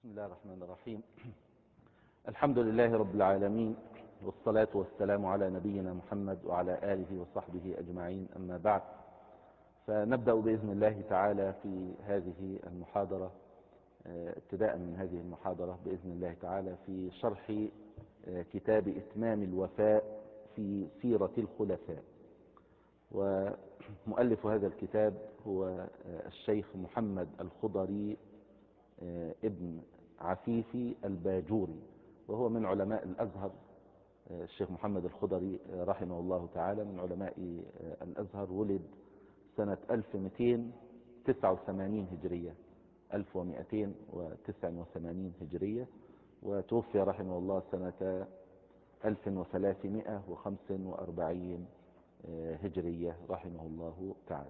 بسم الله الرحمن الرحيم. الحمد لله رب العالمين، والصلاة والسلام على نبينا محمد وعلى آله وصحبه أجمعين، أما بعد. فنبدأ بإذن الله تعالى في هذه المحاضرة، ابتداء من هذه المحاضرة بإذن الله تعالى في شرح كتاب إتمام الوفاء في سيرة الخلفاء. ومؤلف هذا الكتاب هو الشيخ محمد الخضري ابن عفيفي الباجوري، وهو من علماء الأزهر. الشيخ محمد الخضري رحمه الله تعالى من علماء الأزهر، ولد سنة 1289 هجرية 1289 هجرية، وتوفي رحمه الله سنة 1345 هجرية رحمه الله تعالى.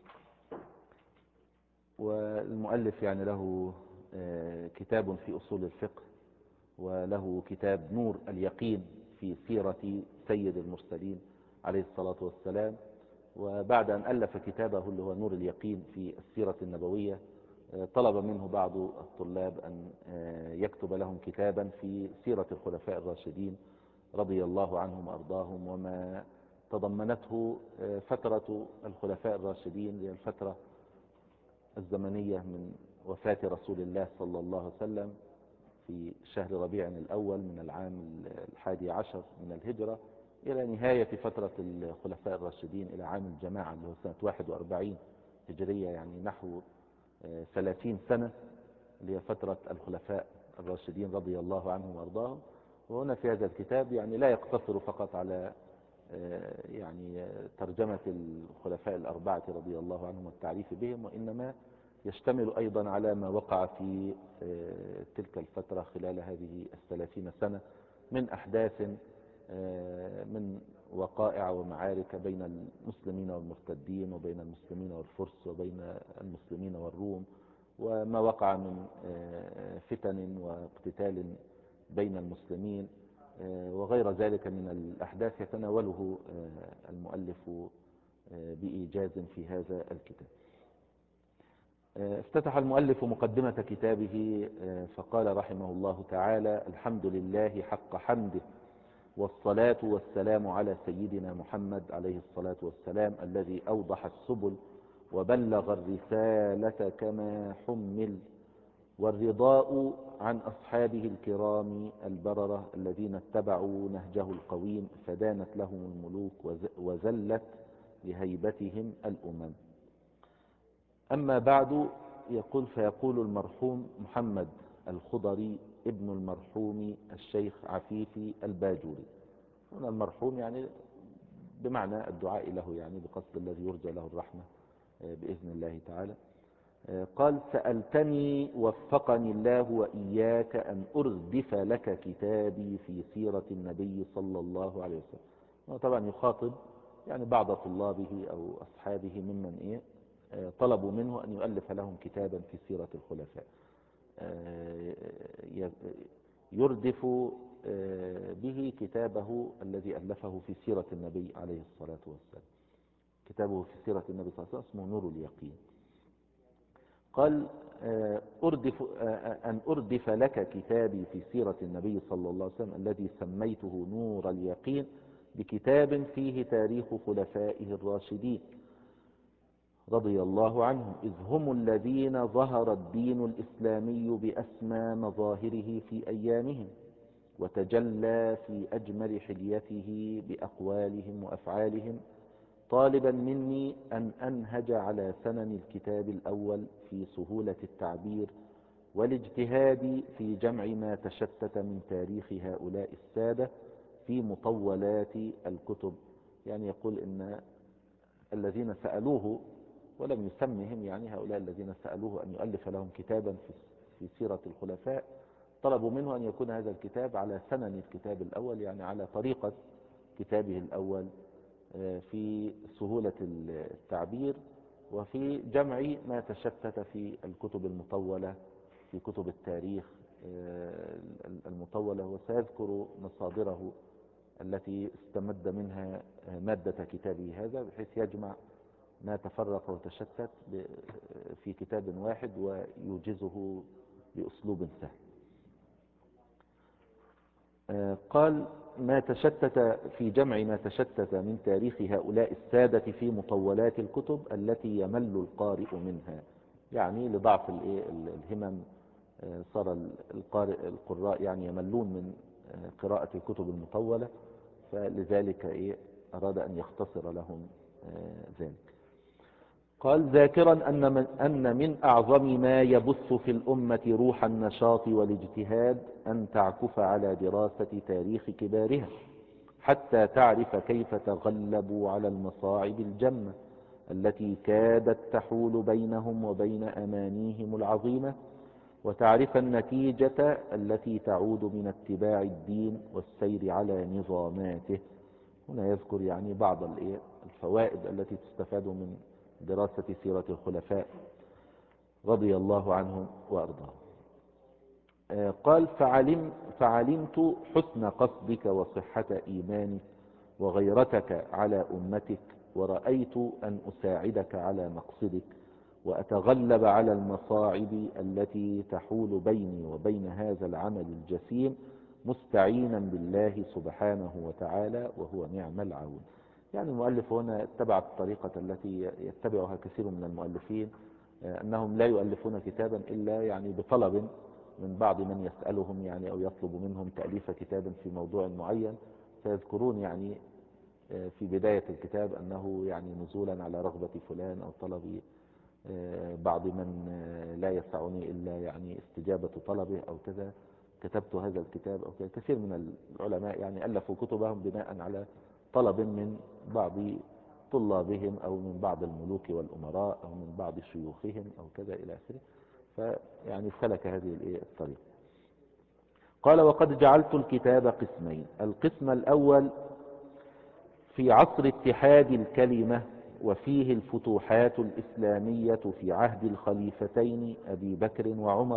والمؤلف يعني له كتاب في أصول الفقه، وله كتاب نور اليقين في سيرة سيد المرسلين عليه الصلاة والسلام. وبعد أن ألف كتابه اللي هو نور اليقين في السيرة النبوية، طلب منه بعض الطلاب أن يكتب لهم كتابا في سيرة الخلفاء الراشدين رضي الله عنهم وأرضاهم، وما تضمنته فترة الخلفاء الراشدين، هي الفترة الزمنية من وفاة رسول الله صلى الله عليه وسلم في شهر ربيع الأول من العام 11 من الهجرة، إلى نهاية فترة الخلفاء الراشدين إلى عام الجماعة اللي هو سنة 41 هجرية، يعني نحو 30 سنة اللي هي فترة الخلفاء الراشدين رضي الله عنهم وأرضاهم. وهنا في هذا الكتاب يعني لا يقتصر فقط على يعني ترجمة الخلفاء الأربعة رضي الله عنهم والتعريف بهم، وإنما يشتمل أيضا على ما وقع في تلك الفترة خلال هذه 30 سنة من أحداث، من وقائع ومعارك بين المسلمين والمرتدين، وبين المسلمين والفرس، وبين المسلمين والروم، وما وقع من فتن واقتتال بين المسلمين وغير ذلك من الأحداث يتناوله المؤلف بإيجاز في هذا الكتاب. افتتح المؤلف مقدمة كتابه فقال رحمه الله تعالى: الحمد لله حق حمده، والصلاة والسلام على سيدنا محمد عليه الصلاة والسلام، الذي أوضح السبل وبلغ الرسالة كما حمل، والرضاء عن أصحابه الكرام البررة الذين اتبعوا نهجه القويم، فدانت لهم الملوك وزلت لهيبتهم الأمم. أما بعد، فيقول المرحوم محمد الخضري ابن المرحوم الشيخ عفيفي الباجوري. هنا المرحوم يعني بمعنى الدعاء له، يعني بقصد الذي يرجى له الرحمة بإذن الله تعالى. قال: سألتني وفقني الله وإياك أن أردف لك كتابي في سيرة النبي صلى الله عليه وسلم. طبعا يخاطب يعني بعض طلابه أو أصحابه ممن طلبوا منه أن يؤلف لهم كتابا في سيرة الخلفاء، يردف به كتابه الذي ألفه في سيرة النبي عليه الصلاة والسلام. كتابه في سيرة النبي صلى الله عليه وسلم اسمه نور اليقين. قال: أن أردف لك كتابي في سيرة النبي صلى الله عليه وسلم الذي سميته نور اليقين، بكتاب فيه تاريخ خلفائه الراشدين رضي الله عنهم، إذ هم الذين ظهر الدين الإسلامي بأسمى مظاهره في أيامهم، وتجلى في أجمل حليته بأقوالهم وأفعالهم، طالبا مني أن أنهج على سنن الكتاب الأول في سهولة التعبير والاجتهاد في جمع ما تشتت من تاريخ هؤلاء السادة في مطولات الكتب. يعني يقول إن الذين سألوه ولم يسمهم، يعني هؤلاء الذين سألوه أن يؤلف لهم كتابا في سيرة الخلفاء، طلبوا منه أن يكون هذا الكتاب على سنن الكتاب الأول، يعني على طريقة كتابه الأول في سهولة التعبير وفي جمع ما تشتت في الكتب المطولة، في كتب التاريخ المطولة. وسيذكر مصادره التي استمد منها مادة كتابه هذا، بحيث يجمع ما تفرق وتشتت في كتاب واحد ويوجزه بأسلوب سهل. قال ما تشتت في جمع ما تشتت من تاريخ هؤلاء السادة في مطولات الكتب التي يمل القارئ منها، يعني لضعف الهمم صار القراء يعني يملون من قراءة الكتب المطولة، فلذلك أراد أن يختصر لهم ذلك. قال ذاكرا أن من أعظم ما يبث في الأمة روح النشاط والاجتهاد أن تعكف على دراسة تاريخ كبارها حتى تعرف كيف تغلبوا على المصاعب الجمة التي كادت تحول بينهم وبين أمانيهم العظيمة، وتعرف النتيجة التي تعود من اتباع الدين والسير على نظاماته. هنا يذكر يعني بعض الفوائد التي تستفاد من دراسة سيرة الخلفاء رضي الله عنهم وأرضاهم. قال فعلمت حسن قصدك وصحة إيمانك وغيرتك على أمتك، ورأيت أن أساعدك على مقصدك وأتغلب على المصاعب التي تحول بيني وبين هذا العمل الجسيم مستعينا بالله سبحانه وتعالى وهو نعم العون. يعني المؤلف هنا اتبع الطريقة التي يتبعها كثير من المؤلفين، أنهم لا يؤلفون كتابا إلا يعني بطلب من بعض من يسألهم يعني أو يطلب منهم تأليف كتاب في موضوع معين، فيذكرون يعني في بداية الكتاب أنه يعني نزولا على رغبة فلان أو طلب بعض من لا يسعني إلا يعني استجابة طلبه أو كذا كتبت هذا الكتاب أو كذا. كثير من العلماء يعني ألفوا كتبهم بناء على طلب من بعض طلابهم أو من بعض الملوك والأمراء أو من بعض شيوخهم أو كذا إلى آخره، فيعني سلك هذه الطريقة. قال وقد جعلت الكتاب قسمين: القسم الأول في عصر اتحاد الكلمة وفيه الفتوحات الإسلامية في عهد الخليفتين أبي بكر وعمر،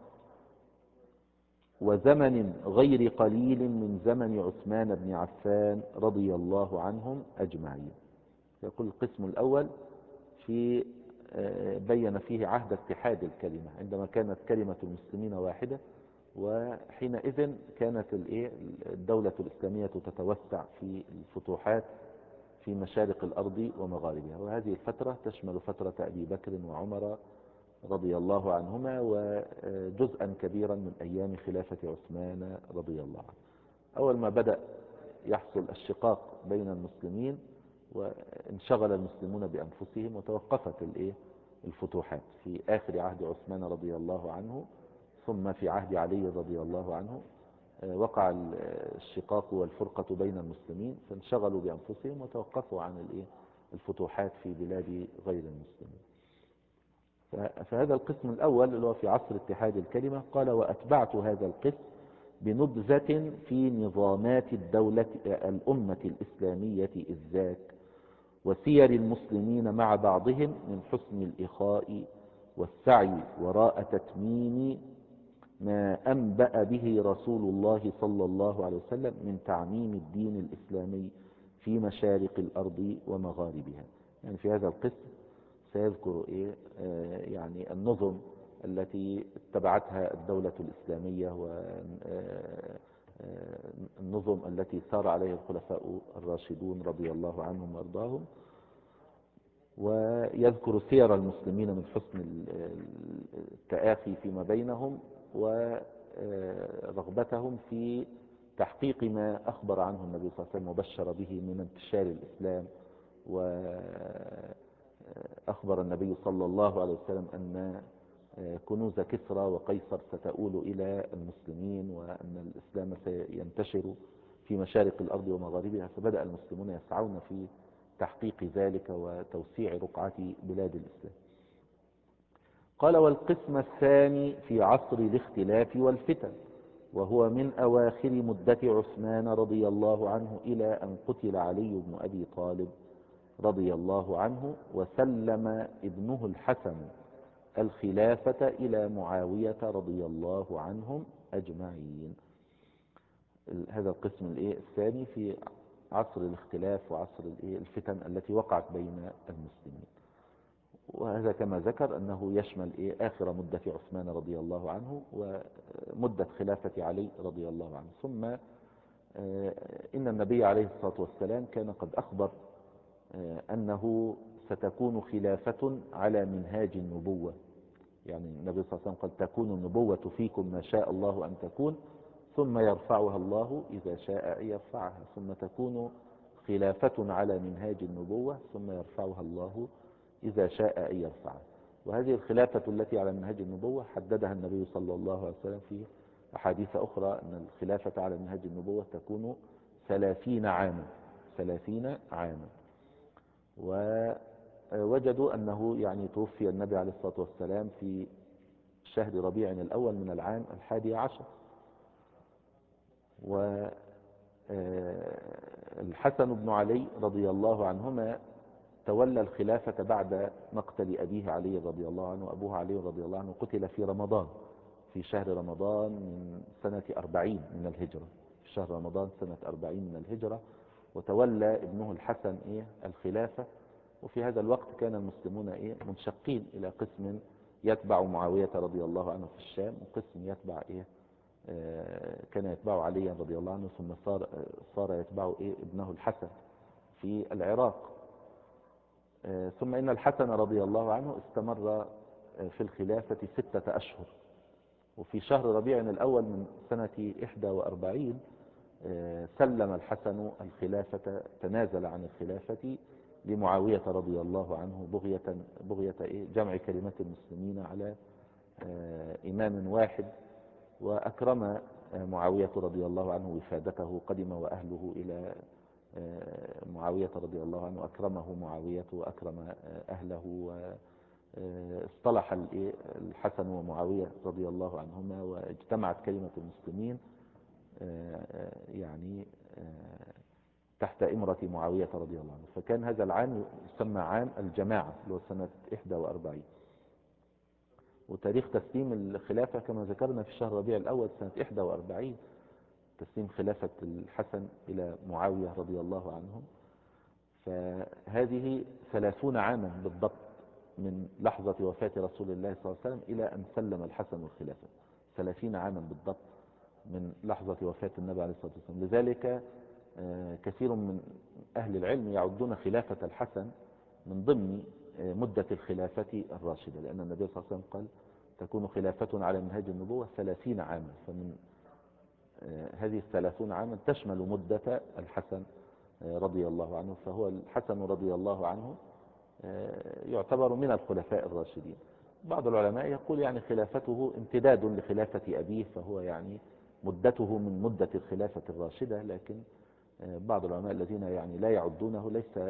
وزمن غير قليل من زمن عثمان بن عفان رضي الله عنهم أجمعين. يقول القسم الأول في بين فيه عهد اتحاد الكلمة، عندما كانت كلمة المسلمين واحدة، وحينئذ كانت الدولة الإسلامية تتوسع في الفتوحات في مشارق الأرض ومغاربها، وهذه الفترة تشمل فترة أبي بكر وعمر رضي الله عنهما وجزءا كبيرا من أيام خلافة عثمان رضي الله عنه. أول ما بدأ يحصل الشقاق بين المسلمين وانشغل المسلمون بأنفسهم وتوقفت الفتوحات في آخر عهد عثمان رضي الله عنه، ثم في عهد علي رضي الله عنه وقع الشقاق والفرقة بين المسلمين، فانشغلوا بأنفسهم وتوقفوا عن الفتوحات في بلاد غير المسلمين. فهذا القسم الأول اللي هو في عصر اتحاد الكلمة. قال وأتبعت هذا القسم بنبذة في نظامات الأمة الإسلامية إذ ذاك وسير المسلمين مع بعضهم من حسن الإخاء والسعي وراء تتميم ما أنبأ به رسول الله صلى الله عليه وسلم من تعميم الدين الإسلامي في مشارق الأرض ومغاربها. يعني في هذا القسم سيذكر يعني النظم التي اتبعتها الدولة الإسلامية والنظم التي سار عليها الخلفاء الراشدون رضي الله عنهم وارضاهم، ويذكر سير المسلمين من حسن التآخي فيما بينهم ورغبتهم في تحقيق ما أخبر عنه النبي صلى الله عليه وسلم وبشر به من انتشار الإسلام. وأخبر النبي صلى الله عليه وسلم أن كنوز كسرى وقيصر ستؤول إلى المسلمين وأن الإسلام سينتشر في مشارق الأرض ومغاربها، فبدأ المسلمون يسعون في تحقيق ذلك وتوسيع رقعة بلاد الإسلام. قال والقسم الثاني في عصر الاختلاف والفتن، وهو من أواخر مدة عثمان رضي الله عنه إلى أن قتل علي بن أبي طالب رضي الله عنه وسلم ابنه الحسن الخلافة إلى معاوية رضي الله عنهم أجمعين. هذا القسم الثاني في عصر الاختلاف وعصر الفتن التي وقعت بين المسلمين. وهذا كما ذكر أنه يشمل آخر مدة عثمان رضي الله عنه ومدة خلافة علي رضي الله عنه. ثم إن النبي عليه الصلاة والسلام كان قد أخبر أنه ستكون خلافة على منهاج النبوة. يعني النبي صلى الله عليه وسلم قال تكون النبوة فيكم ما شاء الله أن تكون، ثم يرفعها الله إذا شاء أن يرفعها، ثم تكون خلافة على منهاج النبوة، ثم يرفعها الله إذا شاء أن يرفعها. وهذه الخلافة التي على منهاج النبوة حددها النبي صلى الله عليه وسلم في أحاديث أخرى، أن الخلافة على منهاج النبوة تكون 30 عاما. 30 عاما. ووجدوا أنه يعني توفي النبي عليه الصلاة والسلام في شهر ربيع الأول من العام 11. والحسن بن علي رضي الله عنهما تولى الخلافة بعد مقتل أبيه علي رضي الله عنه. أبوه علي رضي الله عنه قتل في رمضان، في شهر رمضان من سنة 40 من الهجرة، في شهر رمضان سنة 40 من الهجرة. وتولى ابنه الحسن الخلافة. وفي هذا الوقت كان المسلمون منشقين إلى قسم يتبع معاوية رضي الله عنه في الشام، وقسم يتبع كان يتبع علي رضي الله عنه، ثم صار يتبع ابنه الحسن في العراق. ثم إن الحسن رضي الله عنه استمر في الخلافة 6 أشهر. وفي شهر ربيع الأول من سنة 41 سلم الحسن الخلافة، تنازل عن الخلافة لمعاوية رضي الله عنه بغية جمع كلمة المسلمين على إمام واحد. وأكرم معاوية رضي الله عنه وفادته، قدم وأهله إلى معاوية رضي الله عنه، أكرمه معاوية وأكرم أهله، واصطلح الحسن ومعاوية رضي الله عنهما، واجتمعت كلمة المسلمين يعني تحت إمرة معاوية رضي الله عنه. فكان هذا العام يسمى عام الجماعة اللي هو سنة 41. وتاريخ تسليم الخلافة كما ذكرنا في شهر ربيع الأول سنة 41، تسليم خلافة الحسن إلى معاوية رضي الله عنهم. فهذه 30 عاما بالضبط من لحظة وفاة رسول الله صلى الله عليه وسلم إلى أن سلم الحسن الخلافة. 30 عاما بالضبط من لحظة وفاة النبي عليه الصلاة والسلام. لذلك كثير من أهل العلم يعدون خلافة الحسن من ضمن مدة الخلافة الراشدة، لأن النبي صلى الله عليه وسلم قال تكون خلافة على منهاج النبوة 30 عاما. فمن هذه 30 عاما تشمل مدة الحسن رضي الله عنه. فهو الحسن رضي الله عنه يعتبر من الخلفاء الراشدين. بعض العلماء يقول يعني خلافته امتداد لخلافة أبيه، فهو يعني مدته من مدة الخلافة الراشدة. لكن بعض العلماء الذين يعني لا يعدونه، ليس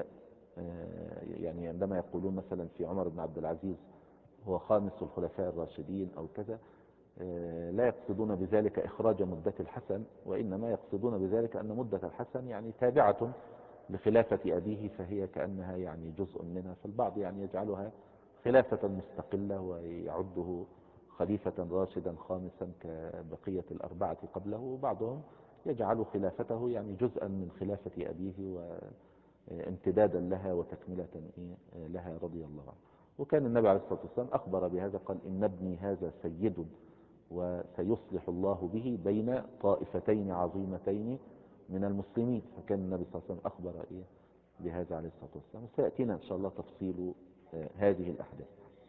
يعني عندما يقولون مثلا في عمر بن عبد العزيز هو خامس الخلفاء الراشدين أو كذا، لا يقصدون بذلك إخراج مدة الحسن، وإنما يقصدون بذلك أن مدة الحسن يعني تابعة لخلافة أبيه، فهي كأنها يعني جزء منها. فالبعض يعني يجعلها خلافة مستقلة ويعده خليفة راشدا خامسا كبقية الأربعة قبله، وبعضهم يجعل خلافته يعني جزءا من خلافة أبيه وامتدادا لها وتكملة لها رضي الله عنه. وكان النبي عليه الصلاة والسلام أخبر بهذا، قال إن ابني هذا سيد وسيصلح الله به بين طائفتين عظيمتين من المسلمين. فكان النبي صلى الله عليه وسلم أخبر بهذا عليه الصلاة والسلام. وسيأتينا إن شاء الله تفصيل هذه الأحداث.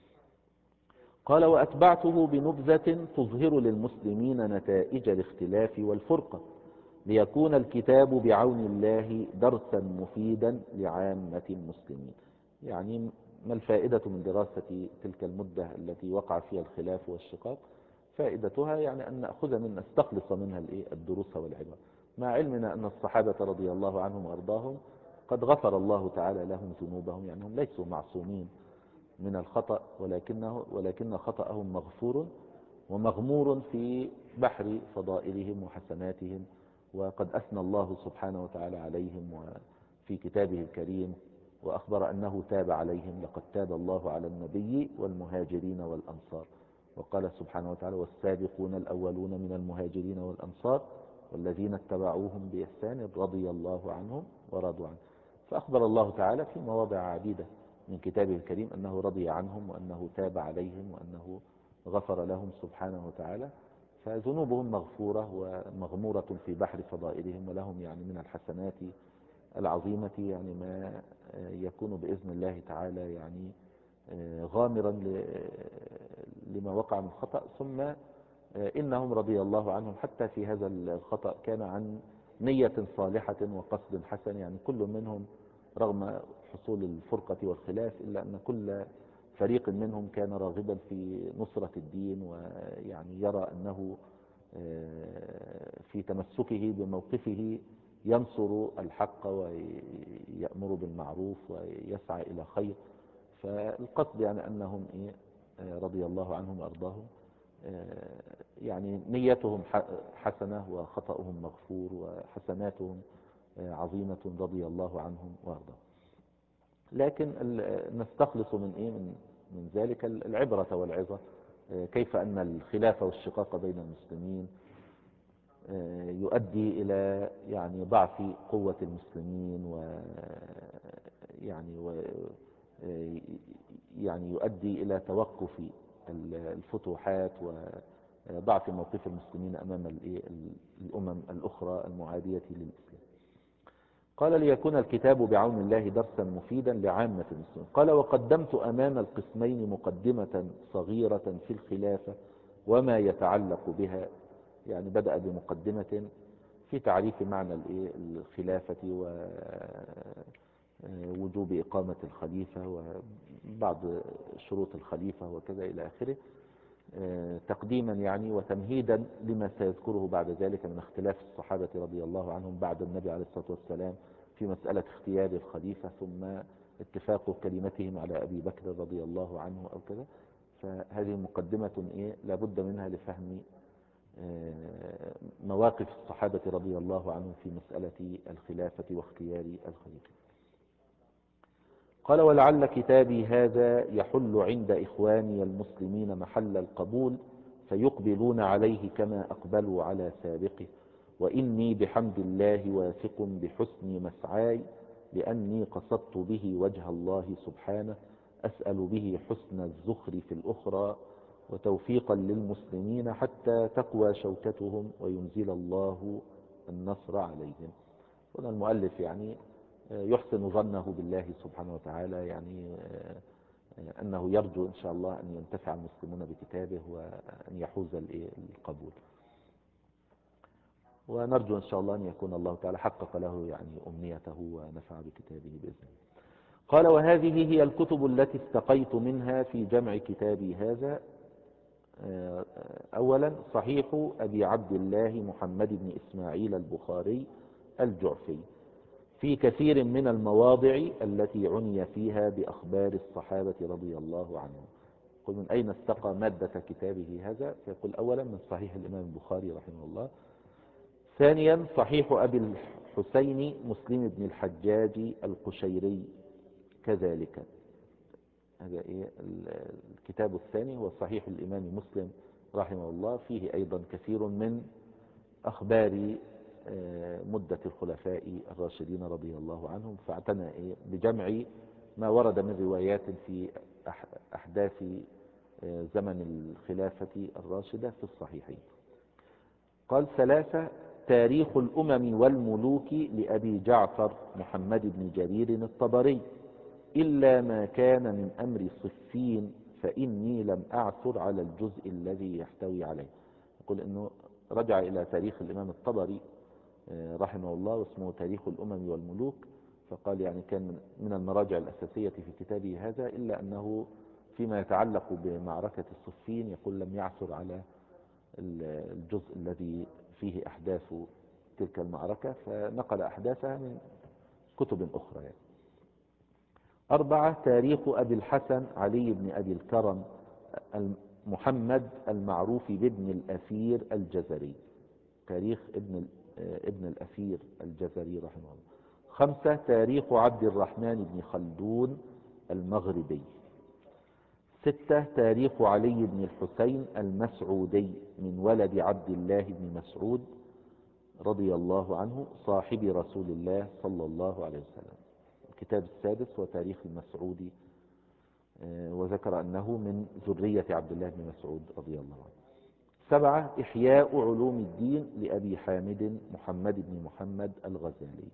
قال وأتبعته بنبذة تظهر للمسلمين نتائج الاختلاف والفرقة، ليكون الكتاب بعون الله درسا مفيدا لعامة المسلمين. يعني ما الفائدة من دراسة تلك المدة التي وقع فيها الخلاف والشقاق؟ فائدتها يعني أن نستخلص منها الدروس والعبر، مع علمنا أن الصحابة رضي الله عنهم وأرضاهم قد غفر الله تعالى لهم ذنوبهم. يعني هم ليسوا معصومين من الخطأ، ولكن خطأهم مغفور ومغمور في بحر فضائلهم وحسناتهم. وقد أثنى الله سبحانه وتعالى عليهم وفي كتابه الكريم، وأخبر أنه تاب عليهم، لقد تاب الله على النبي والمهاجرين والأنصار. وقال سبحانه وتعالى والسابقون الأولون من المهاجرين والأنصار والذين اتبعوهم بإحسان رضي الله عنهم ورضوا عنه. فأخبر الله تعالى في مواضع عديدة من كتابه الكريم أنه رضي عنهم وأنه تاب عليهم وأنه غفر لهم سبحانه وتعالى. فذنوبهم مغفورة ومغمورة في بحر فضائلهم، ولهم يعني من الحسنات العظيمة يعني ما يكون بإذن الله تعالى يعني غامرا لما وقع من خطأ. ثم إنهم رضي الله عنهم حتى في هذا الخطأ كان عن نية صالحة وقصد حسن، يعني كل منهم رغم حصول الفرقة والخلاف إلا أن كل فريق منهم كان راغبا في نصرة الدين، ويعني يرى أنه في تمسكه بموقفه ينصر الحق ويأمر بالمعروف ويسعى إلى خير. فالقصد يعني أنهم رضي الله عنهم وأرضاهم يعني نيتهم حسنة وخطأهم مغفور وحسناتهم عظيمة رضي الله عنهم وأرضاهم. لكن نستخلص من ذلك العبرة والعظة، كيف أن الخلاف والشقاق بين المسلمين يؤدي إلى يعني ضعف قوة المسلمين، يعني يؤدي إلى توقف الفتوحات وضعف موقف المسلمين أمام الأمم الأخرى المعادية للإسلام. قال ليكون الكتاب بعون الله درسا مفيدا لعامة المسلمين. قال وقدمت أمام القسمين مقدمة صغيرة في الخلافة وما يتعلق بها، يعني بدأ بمقدمة في تعريف معنى الخلافة ووجوب إقامة الخليفة وبعض شروط الخليفة وكذا إلى آخره، تقديما يعني وتمهيدا لما سيذكره بعد ذلك من اختلاف الصحابة رضي الله عنهم بعد النبي عليه الصلاة والسلام في مسألة اختيار الخليفة، ثم اتفاق كلمتهم على أبي بكر رضي الله عنه أو كذا. فهذه مقدمة لابد منها لفهم مواقف الصحابة رضي الله عنهم في مسألة الخلافة واختيار الخليفة. قال ولعل كتابي هذا يحل عند إخواني المسلمين محل القبول فيقبلون عليه كما أقبلوا على سابقه، وإني بحمد الله واثق بحسن مسعاي لأني قصدت به وجه الله سبحانه أسأل به حسن الزخر في الأخرى وتوفيقا للمسلمين حتى تقوى شوكتهم وينزل الله النصر عليهم. هنا المؤلف يعني يحسن ظنه بالله سبحانه وتعالى، يعني أنه يرجو إن شاء الله أن ينتفع المسلمون بكتابه وأن يحوز القبول، ونرجو إن شاء الله أن يكون الله تعالى حقق له يعني أمنيته ونفع بكتابه بإذنه. قال وهذه هي الكتب التي استقيت منها في جمع كتابي هذا. أولا صحيح أبي عبد الله محمد بن إسماعيل البخاري الجعفي في كثير من المواضع التي عني فيها بأخبار الصحابة رضي الله عنهم. قل من أين استقى مادة كتابه هذا؟ فيقول أولا من صحيح الإمام البخاري رحمه الله. ثانيا صحيح أبي الحسين مسلم بن الحجاج القشيري كذلك. هذا الكتاب الثاني هو صحيح الإمام مسلم رحمه الله، فيه أيضا كثير من أخبار مدة الخلفاء الراشدين رضي الله عنهم، فاعتنى بجمع ما ورد من روايات في أحداث زمن الخلافة الراشدة في الصحيحين. قال ثلاثة تاريخ الأمم والملوك لأبي جعفر محمد بن جرير الطبري إلا ما كان من أمر صفين فإني لم أعثر على الجزء الذي يحتوي عليه. يقول إنه رجع إلى تاريخ الإمام الطبري رحمه الله واسمه تاريخ الأمم والملوك، فقال يعني كان من المراجع الأساسية في كتابه هذا، إلا أنه فيما يتعلق بمعركة الصفين يقول لم يعثر على الجزء الذي فيه أحداث تلك المعركة، فنقل أحداثها من كتب أخرى يعني. أربعة تاريخ أبي الحسن علي بن أبي الكرم محمد المعروف بابن الأثير الجزري، تاريخ ابن الأثير الجزري رحمه الله. خمسة تاريخ عبد الرحمن بن خلدون المغربي. ستة تاريخ علي بن الحسين المسعودي من ولد عبد الله بن مسعود رضي الله عنه صاحب رسول الله صلى الله عليه وسلم. الكتاب السادس هو تاريخ المسعودي وذكر أنه من ذرية عبد الله بن مسعود رضي الله عنه. 7 إحياء علوم الدين لأبي حامد محمد بن محمد الغزالي.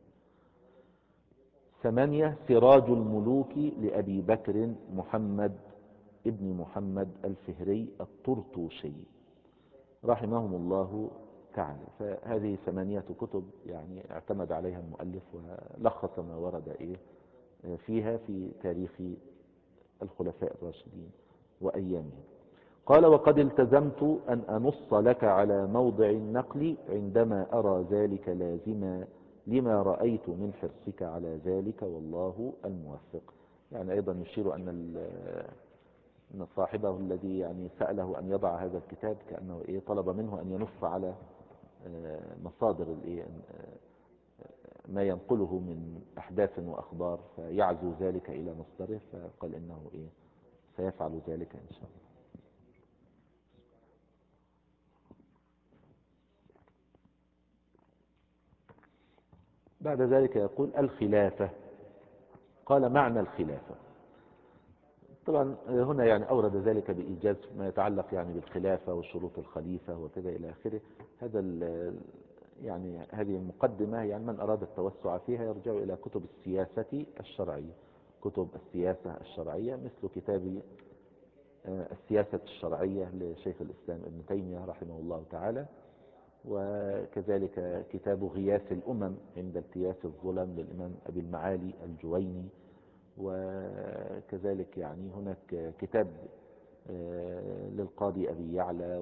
8 سراج الملوك لأبي بكر محمد ابن محمد الفهري الطرطوشي رحمهم الله تعالى. فهذه 8 كتب يعني اعتمد عليها المؤلف ولخص ما ورد فيها في تاريخ الخلفاء الراشدين وأيامهم. قال: وقد التزمت أن أنص لك على موضع النقل عندما أرى ذلك لازما لما رأيت من حرصك على ذلك، والله الموفق. يعني أيضا يشير أن صاحبه الذي يعني سأله أن يضع هذا الكتاب كأنه طلب منه أن ينص على مصادر ما ينقله من أحداث وأخبار، فيعزو ذلك إلى مصدره، فقال إنه سيفعل ذلك إن شاء الله. بعد ذلك يقول: الخلافة. قال: معنى الخلافة. طبعا هنا يعني أورد ذلك بإيجاز ما يتعلق يعني بالخلافة وشروط الخليفة وكذا إلى آخره. يعني هذه المقدمة، يعني من أراد التوسع فيها يرجع إلى كتب السياسة الشرعية، كتب السياسة الشرعية مثل كتاب السياسة الشرعية لشيخ الإسلام ابن تيمية رحمه الله تعالى، وكذلك كتاب غياث الأمم عند التياس الظلم للإمام أبي المعالي الجويني، وكذلك يعني هناك كتاب للقاضي أبي يعلى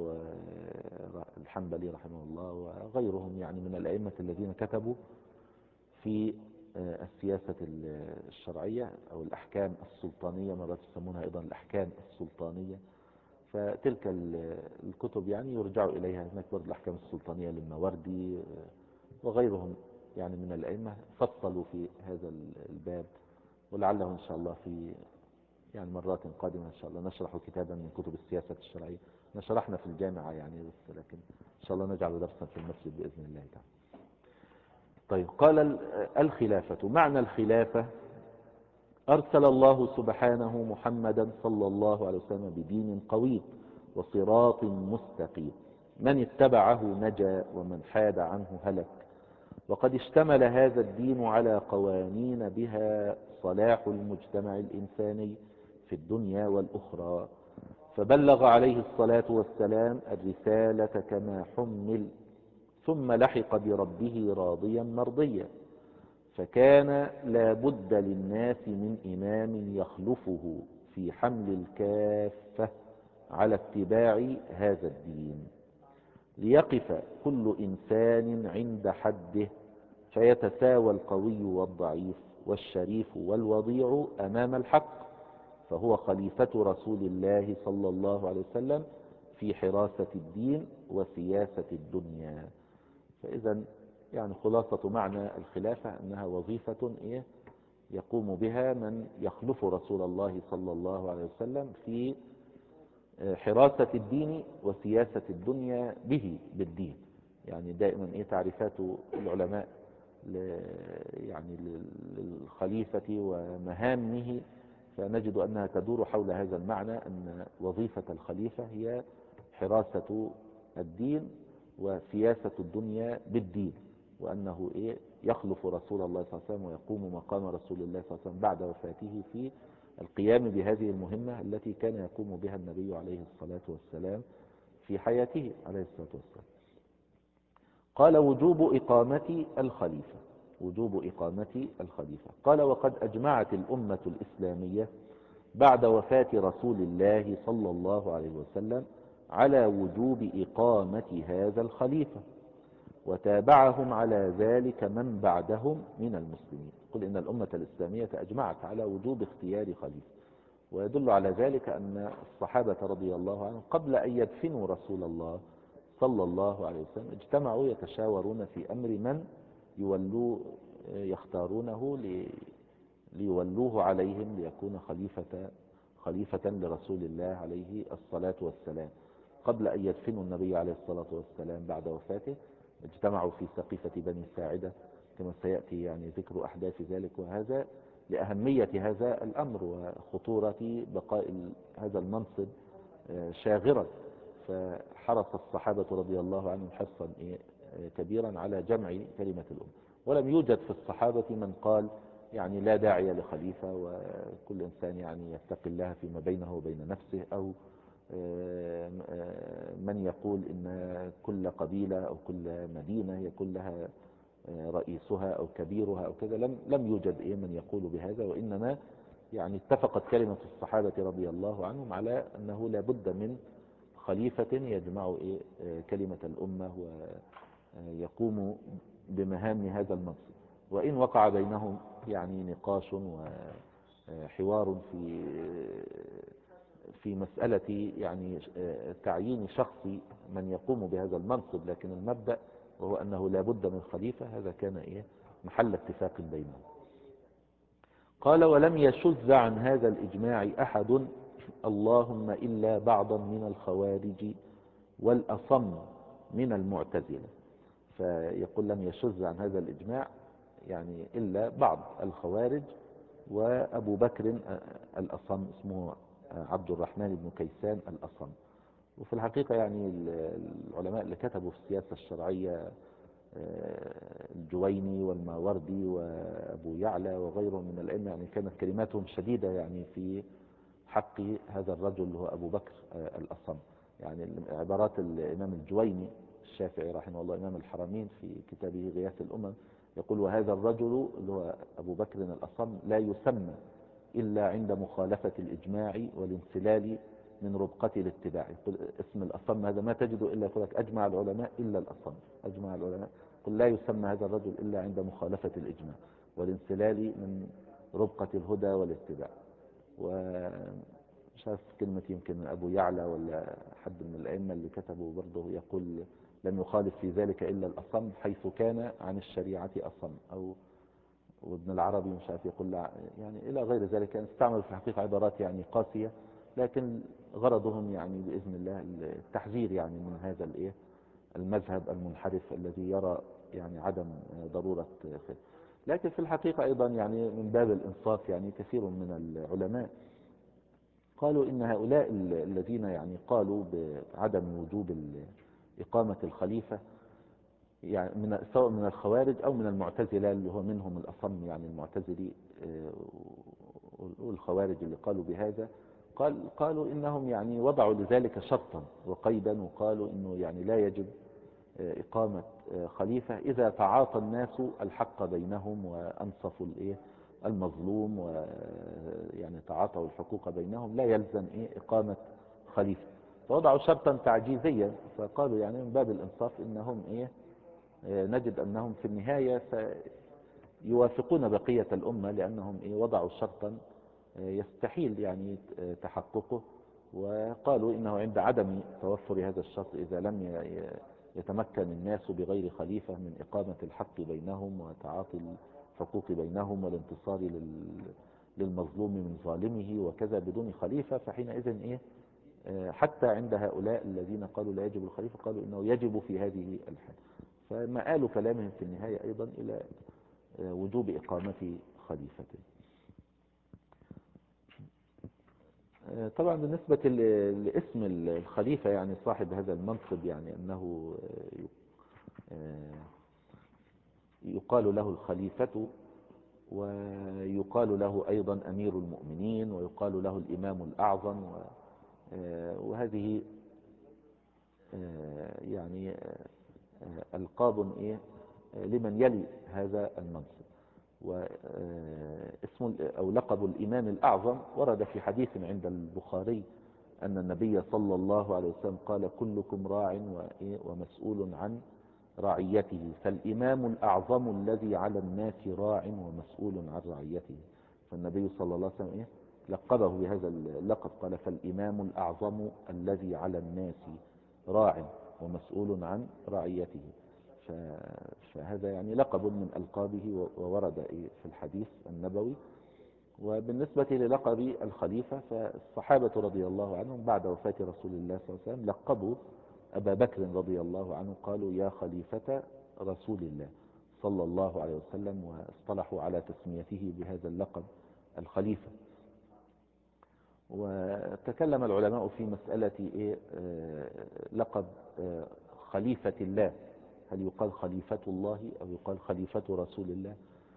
والحنبلي رحمه الله وغيرهم يعني من الأئمة الذين كتبوا في السياسة الشرعية أو الأحكام السلطانية، مرات يسمونها أيضا الأحكام السلطانية. فتلك الكتب يعني يرجع إليها. هناك برضه الأحكام السلطانية للماوردي وغيرهم يعني من الأئمة فصلوا في هذا الباب، ولعله إن شاء الله في يعني مرات قادمة إن شاء الله نشرح كتابا من كتب السياسة الشرعية. نشرحنا في الجامعة يعني بس، لكن إن شاء الله نجعل درسا في المسجد بإذن الله تعالى. طيب، قال: الخلافة. معنى الخلافة: أرسل الله سبحانه محمدا صلى الله عليه وسلم بدين قويم وصراط مستقيم، من اتبعه نجا ومن حاد عنه هلك، وقد اشتمل هذا الدين على قوانين بها صلاح المجتمع الإنساني في الدنيا والأخرى، فبلغ عليه الصلاة والسلام الرسالة كما حمل، ثم لحق بربه راضيا مرضيا، فكان لا بد للناس من إمام يخلفه في حمل الكافة على اتباع هذا الدين، ليقف كل إنسان عند حده، فيتساوى القوي والضعيف والشريف والوضيع أمام الحق، فهو خليفة رسول الله صلى الله عليه وسلم في حراسة الدين وسياسة الدنيا. فإذا يعني خلاصة معنى الخلافة أنها وظيفة يقوم بها من يخلف رسول الله صلى الله عليه وسلم في حراسة الدين وسياسة الدنيا به بالدين. يعني دائما تعريفات العلماء يعني للخليفة ومهامه، فنجد أنها تدور حول هذا المعنى، أن وظيفة الخليفة هي حراسة الدين وسياسة الدنيا بالدين، وأنه يخلف رسول الله صلى الله عليه وسلم ويقوم مقام رسول الله صلى الله عليه وسلم بعد وفاته في القيام بهذه المهمة التي كان يقوم بها النبي عليه الصلاة والسلام في حياته عليه الصلاة والسلام. قال: وجوب إقامة الخليفة. وجوب إقامة الخليفة. قال: وقد أجمعت الأمة الإسلامية بعد وفاة رسول الله صلى الله عليه وسلم على وجوب إقامة هذا الخليفة، وتابعهم على ذلك من بعدهم من المسلمين. قل إن الأمة الإسلامية أجمعت على وجوب اختيار خليفة، ويدل على ذلك أن الصحابة رضي الله عنهم قبل أن يدفنوا رسول الله صلى الله عليه وسلم اجتمعوا يتشاورون في أمر من يختارونه ليولوه عليهم ليكون خليفة لرسول الله عليه الصلاة والسلام. قبل أن يدفنوا النبي عليه الصلاة والسلام بعد وفاته اجتمعوا في سقيفة بني ساعدة كما سيأتي يعني ذكر أحداث ذلك، وهذا لأهمية هذا الأمر وخطورة بقاء هذا المنصب شاغرا. فحرص الصحابة رضي الله عنهم حرصا كبيرا على جمع كلمة الأمة. ولم يوجد في الصحابة من قال يعني لا داعي لخليفة، وكل إنسان يعني يتقي الله فيما بينه وبين نفسه، أو من يقول إن كل قبيلة أو كل مدينة يكون لها رئيسها أو كبيرها أو كذا. لم يوجد من يقول بهذا، وإنما يعني اتفقت كلمة الصحابة رضي الله عنهم على أنه لا بد من خليفة يجمع كلمة الأمة ويقوم بمهام هذا المنصب. وإن وقع بينهم يعني نقاش وحوار في مسألة يعني تعيين شخص من يقوم بهذا المنصب، لكن المبدأ وهو أنه لا بد من خليفة، هذا كان محل اتفاق بينهم. قال: ولم يشذ عن هذا الإجماع أحد، اللهم إلا بعضا من الخوارج والأصم من المعتزلة. فيقول لم يشذ عن هذا الإجماع يعني إلا بعض الخوارج وأبو بكر الأصم، اسمه عبد الرحمن بن كيسان الأصم. وفي الحقيقة يعني العلماء اللي كتبوا في السياسة الشرعية الجويني والماوردي وأبو يعلى وغيرهم من الأئمة يعني كانت كلماتهم شديدة يعني في حق هذا الرجل اللي هو أبو بكر الأصم. يعني عبارات الإمام الجويني الشافعي رحمه الله إمام الحرمين في كتابه غياث الأمم يقول: وهذا الرجل اللي هو أبو بكر الأصم لا يسمى إلا عند مخالفة الإجماع والانسلال من ربقة الاتباع. يقول اسم الأصم هذا ما تجده إلا يقول لك أجمع العلماء إلا الأصم، أجمع العلماء. قل لا يسمى هذا الرجل إلا عند مخالفة الإجماع والانسلال من ربقة الهدى والاتباع. ومش عارف كلمة يمكن أبو يعلى ولا حد من الأئمة اللي كتبوا برضه يقول: لم يخالف في ذلك إلا الأصم حيث كان عن الشريعة أصم. أو وابن العربي مش عارف يقول يعني إلى غير ذلك. يعني استعملوا في الحقيقة عبارات يعني قاسية، لكن غرضهم يعني بإذن الله التحذير يعني من هذا المذهب المنحرف الذي يرى يعني عدم ضرورة خير. لكن في الحقيقة أيضا يعني من باب الإنصاف يعني كثير من العلماء قالوا إن هؤلاء الذين يعني قالوا بعدم وجوب إقامة الخليفة يعني سواء من الخوارج أو من المعتزلة اللي هو منهم الأصم يعني المعتزلي والخوارج اللي قالوا بهذا، قالوا إنهم يعني وضعوا لذلك شرطا وقيدا، وقالوا إنه يعني لا يجب إقامة خليفة إذا تعاطى الناس الحق بينهم وأنصفوا المظلوم ويعني تعاطوا الحقوق بينهم، لا يلزم إقامة خليفة. فوضعوا شرطا تعجيزيا، فقالوا يعني من باب الإنصاف إنهم نجد أنهم في النهاية يوافقون بقية الأمة، لأنهم وضعوا شرطا يستحيل يعني تحققه. وقالوا إنه عند عدم توفر هذا الشرط إذا لم يتمكن الناس بغير خليفة من إقامة الحق بينهم وتعاطي الحقوق بينهم والانتصار للمظلوم من ظالمه وكذا بدون خليفة، فحينئذ حتى عند هؤلاء الذين قالوا لا يجب الخليفة قالوا إنه يجب في هذه الحال. فمآل كلامهم في النهاية أيضا إلى وجوب إقامة خليفة. طبعا بالنسبة لاسم الخليفة يعني صاحب هذا المنصب يعني أنه يقال له الخليفة، ويقال له أيضا أمير المؤمنين، ويقال له الإمام الأعظم، وهذه يعني ألقاب لمن يلي هذا المنصب. واسم أو لقب الإمام الأعظم ورد في حديث عند البخاري أن النبي صلى الله عليه وسلم قال: كلكم راع ومسؤول عن رعيته، فالإمام الأعظم الذي على الناس راع ومسؤول عن رعيته. فالنبي صلى الله عليه وسلم لقبه بهذا اللقب، قال: فالإمام الأعظم الذي على الناس راع ومسؤول عن رعيته. فهذا يعني لقب من ألقابه وورد في الحديث النبوي. وبالنسبة للقب الخليفة فالصحابة رضي الله عنهم بعد وفاة رسول الله صلى الله عليه وسلم لقبوا أبا بكر رضي الله عنه، قالوا: يا خليفة رسول الله صلى الله عليه وسلم، واصطلحوا على تسميته بهذا اللقب الخليفة. وتكلم العلماء في مسألة لقب خليفة الله، هل يقال خليفة الله أو يقال خليفة رسول الله؟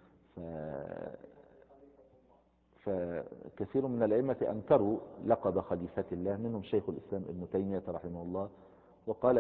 فكثير من الأئمة أنكروا لقب خليفة الله، منهم شيخ الإسلام ابن تيمية رحمه الله، وقال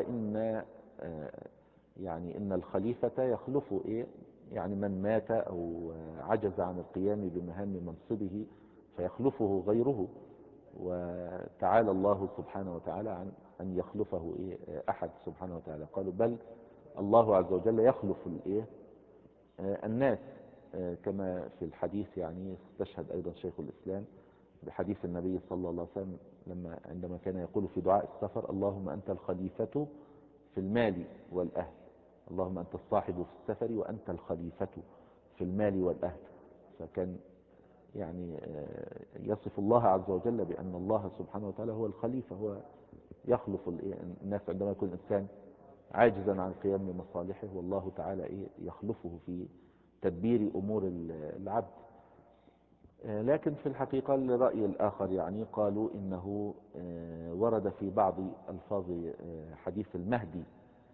يعني إن الخليفة يخلف يعني من مات أو عجز عن القيام بمهام منصبه فيخلفه غيره، وتعالى الله سبحانه وتعالى عن أن يخلفه أحد سبحانه وتعالى. قالوا بل الله عز وجل يخلف الناس، كما في الحديث يعني استشهد أيضا شيخ الإسلام بحديث النبي صلى الله عليه وسلم عندما كان يقول في دعاء السفر: اللهم أنت الخليفة في المال والأهل، اللهم أنت الصاحب في السفر وأنت الخليفة في المال والأهل. فكان يعني يصف الله عز وجل بأن الله سبحانه وتعالى هو الخليفة، هو يخلف الناس عندما يكون الإنسان عاجزا عن القيام بمصالحه، والله تعالى يخلفه في تدبير أمور العبد. لكن في الحقيقة الرأي الآخر يعني قالوا إنه ورد في بعض ألفاظ حديث المهدي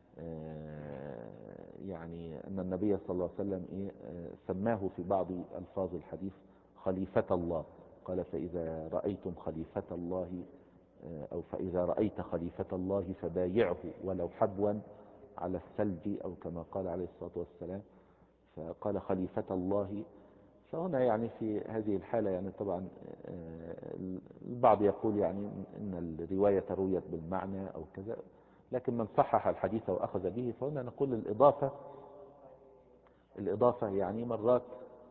يعني أن النبي صلى الله عليه وسلم سماه في بعض ألفاظ الحديث خليفة الله، قال: فإذا رأيتم خليفة الله أو فإذا رأيت خليفة الله فبايعه ولو حبوا على الثلج، أو كما قال عليه الصلاة والسلام. فقال خليفة الله. فهنا يعني في هذه الحالة يعني طبعا البعض يقول يعني إن الرواية رويت بالمعنى أو كذا، لكن من صحح الحديث وأخذ به فهنا نقول الإضافة يعني مرات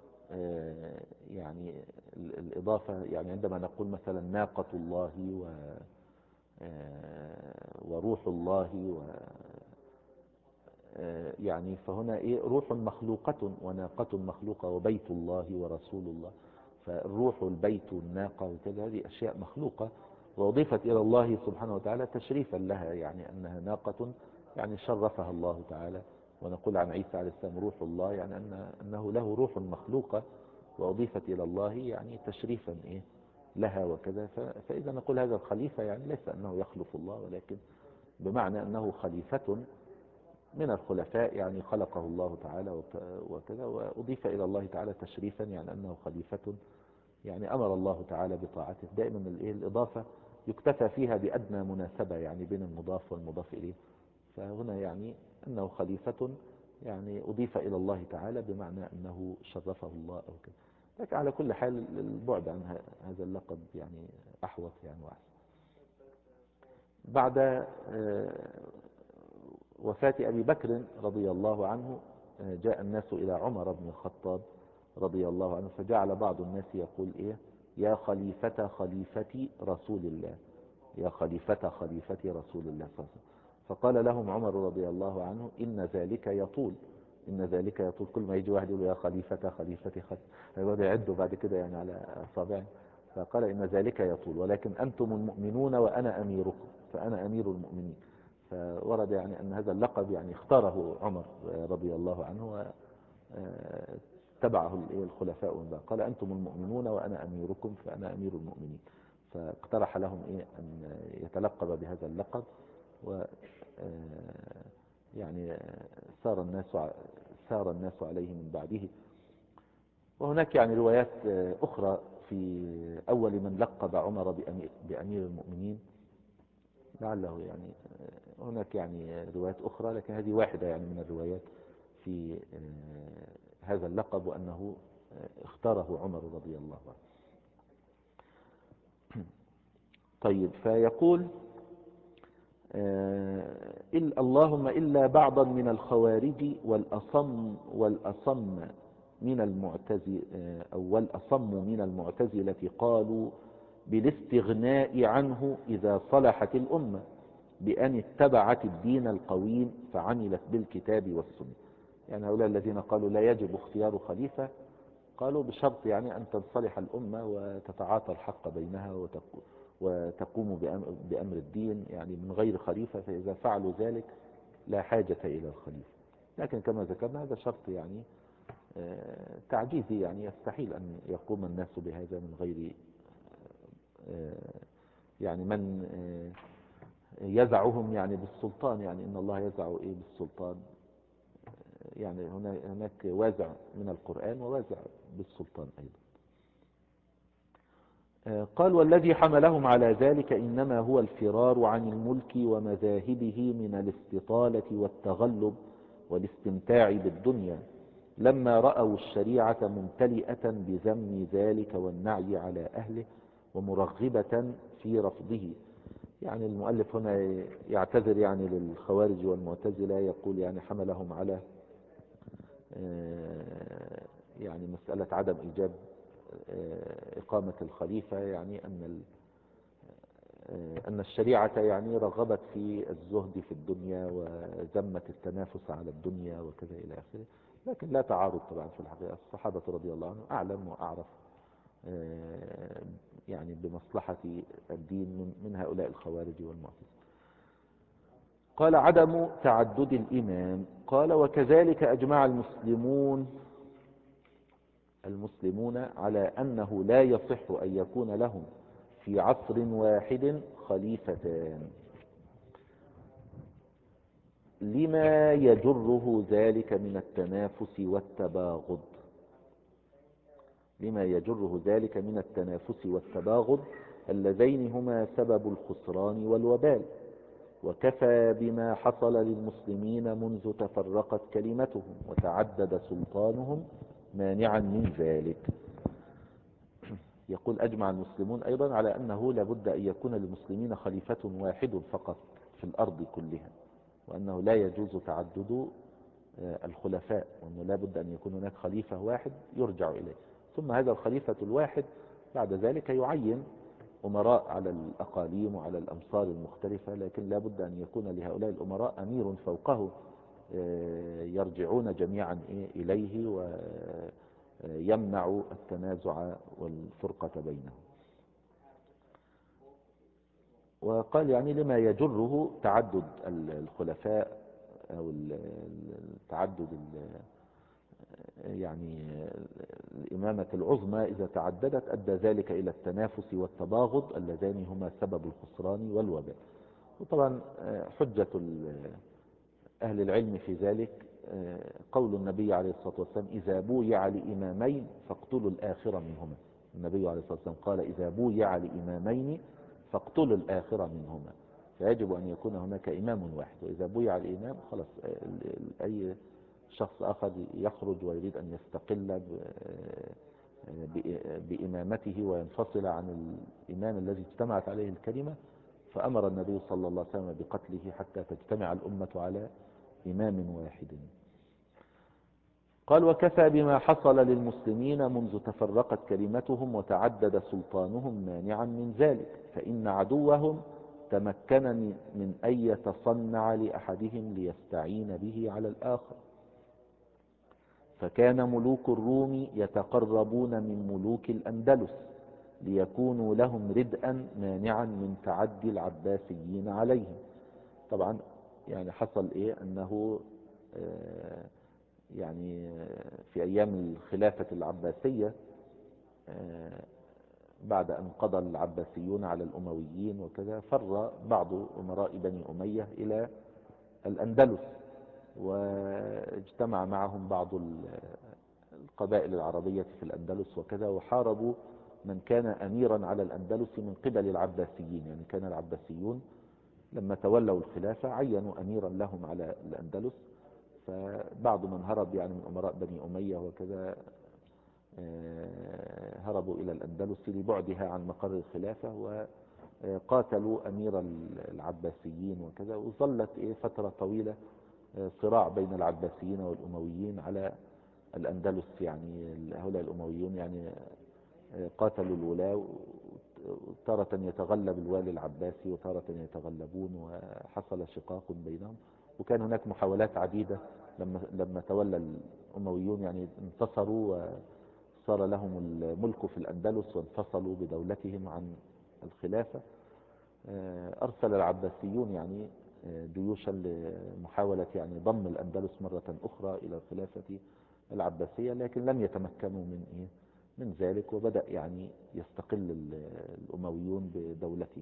يعني الإضافة يعني عندما نقول مثلا ناقة الله وروح الله يعني فهنا روح مخلوقة وناقة مخلوقة وبيت الله ورسول الله. فالروح والبيت والناقة وكذا هذه أشياء مخلوقة وأضيفت إلى الله سبحانه وتعالى تشريفا لها، يعني أنها ناقة يعني شرفها الله تعالى. ونقول عن عيسى عليه السلام روح الله، يعني أنه له روح مخلوقة وأضيفت إلى الله يعني تشريفا لها وكذا. فإذا نقول هذا الخليفة يعني ليس أنه يخلف الله، ولكن بمعنى أنه خليفة من الخلفاء، يعني خلقه الله تعالى وكذا، وأضيف إلى الله تعالى تشريفا، يعني أنه خليفة يعني أمر الله تعالى بطاعته. دائما الإضافة يكتفى فيها بأدنى مناسبة يعني بين المضاف والمضاف إليه. فهنا يعني أنه خليفة يعني أضيف إلى الله تعالى بمعنى أنه شرفه الله أو كذا. لكن على كل حال البعد عن هذا اللقب يعني أحوط يعني وأحسن. بعد وفاة أبي بكر رضي الله عنه جاء الناس إلى عمر بن الخطاب رضي الله عنه، فجعل بعض الناس يقول يا خليفة خليفة رسول الله، يا خليفة خليفة رسول الله صلى الله عليه وسلم. فقال لهم عمر رضي الله عنه: إن ذلك يطول، إن ذلك يطول. كل ما يجي واحد يقول يا خليفة خليفة هيقعدوا يعدوا بعد كده يعني على أصابعه. فقال: إن ذلك يطول، ولكن أنتم المؤمنون وأنا أميركم، فأنا أمير المؤمنين. فورد يعني أن هذا اللقب يعني اختاره عمر رضي الله عنه وتبعه الخلفاء من بعد. قال: أنتم المؤمنون وأنا أميركم فأنا أمير المؤمنين. فاقترح لهم أن يتلقب بهذا اللقب، و يعني سار الناس عليه من بعده. وهناك يعني روايات أخرى في أول من لقب عمر بأمير المؤمنين، لعله يعني هناك يعني روايات أخرى، لكن هذه واحدة يعني من الروايات في هذا اللقب، وأنه اختاره عمر رضي الله عنه. طيب، فيقول اللهم إلا بعضا من الخوارج والأصم من المعتزلة قالوا بالاستغناء عنه إذا صلحت الأمة بأن اتبعت الدين القويم فعملت بالكتاب والسنة. يعني هؤلاء الذين قالوا لا يجب اختيار خليفة قالوا بشرط يعني أن تنصلح الأمة وتتعاطى الحق بينها وتقوم بأمر الدين يعني من غير خليفة، فإذا فعلوا ذلك لا حاجة إلى الخليفة. لكن كما ذكرنا هذا شرط يعني تعجيزي، يعني يستحيل أن يقوم الناس بهذا من غير يعني من يزعهم يعني بالسلطان. يعني إن الله يزع إيه بالسلطان، يعني هناك وازع من القرآن ووازع بالسلطان أيضا. قال والذي حملهم على ذلك إنما هو الفرار عن الملك ومذاهبه من الاستطالة والتغلب والاستمتاع بالدنيا، لما رأوا الشريعة ممتلئة بذم ذلك والنعي على أهله ومرغبة في رفضه. يعني المؤلف هنا يعتذر يعني للخوارج والمعتزلة، يقول يعني حملهم على يعني مسألة عدم إيجاب إقامة الخليفة، يعني أن الشريعة يعني رغبت في الزهد في الدنيا وذمت التنافس على الدنيا وكذا إلى آخره. لكن لا تعارض طبعا في الحقيقة، الصحابة رضي الله عنهم أعلم وأعرف يعني بمصلحة الدين من هؤلاء الخوارج والمعتزلة. قال عدم تعدد الإمام. قال وكذلك أجمع المسلمون على أنه لا يصح أن يكون لهم في عصر واحد خليفتان، لما يجره ذلك من التنافس والتباغض. لما يجره ذلك من التنافس والتباغض اللذين هما سبب الخسران والوبال. وكفى بما حصل للمسلمين منذ تفرقت كلمتهم وتعدد سلطانهم مانعا من ذلك. يقول أجمع المسلمون أيضا على أنه لابد أن يكون للمسلمين خليفة واحد فقط في الأرض كلها، وأنه لا يجوز تعدد الخلفاء، وأنه لابد أن يكون هناك خليفة واحد يرجع إليه، ثم هذا الخليفة الواحد بعد ذلك يعين أمراء على الأقاليم وعلى الأمصار المختلفة، لكن لابد أن يكون لهؤلاء الأمراء أمير فوقه يرجعون جميعا إليه ويمنع التنازع والفرقة بينهم. وقال يعني لما يجره تعدد الخلفاء أو تعدد يعني الإمامة العظمى إذا تعددت أدى ذلك إلى التنافس والتباغض اللذان هما سبب الخسران والوباء. وطبعا حجة أهل العلم في ذلك قول النبي عليه الصلاة والسلام إذا بويع لإمامين فاقتلوا الآخر منهما. النبي عليه الصلاة والسلام قال إذا بويع لإمامين فاقتلوا الآخر منهما، فيجب أن يكون هناك إمام واحد، وإذا بويع الإمام خلاص أي شخص آخر يخرج ويريد أن يستقل بإمامته وينفصل عن الإمام الذي اجتمعت عليه الكلمة، فأمر النبي صلى الله عليه وسلم بقتله حتى تجتمع الأمة على إمام واحد. قال وكفى بما حصل للمسلمين منذ تفرقت كلمتهم وتعدد سلطانهم مانعا من ذلك، فإن عدوهم تمكن من أن يتصنع لأحدهم ليستعين به على الآخر، فكان ملوك الروم يتقربون من ملوك الأندلس ليكونوا لهم ردءا مانعا من تعدي العباسيين عليهم. طبعا يعني حصل أنه يعني في أيام الخلافة العباسية بعد أن قضى العباسيون على الأمويين وكذا، فر بعض أمراء بني أمية إلى الأندلس، واجتمع معهم بعض القبائل العربية في الأندلس وكذا، وحاربوا من كان أميرا على الأندلس من قبل العباسيين. يعني كان العباسيون لما تولوا الخلافة عينوا أميرا لهم على الأندلس، فبعض من هرب يعني من أمراء بني أمية وكذا هربوا إلى الأندلس لبعدها عن مقر الخلافة، وقاتلوا أمير العباسيين وكذا، وظلت فترة طويلة صراع بين العباسيين والأمويين على الأندلس. يعني هؤلاء الأمويون يعني قاتلوا الولاة، تارة يتغلب الوالي العباسي وتارة يتغلبون، وحصل شقاق بينهم. وكان هناك محاولات عديدة لما تولى الأمويون يعني انتصروا وصار لهم الملك في الأندلس وانفصلوا بدولتهم عن الخلافة، أرسل العباسيون يعني جيوشا لمحاولة يعني ضم الأندلس مرة أخرى إلى الخلافة العباسية، لكن لم يتمكنوا من من ذلك، وبدأ يعني يستقل الأمويون بدولته.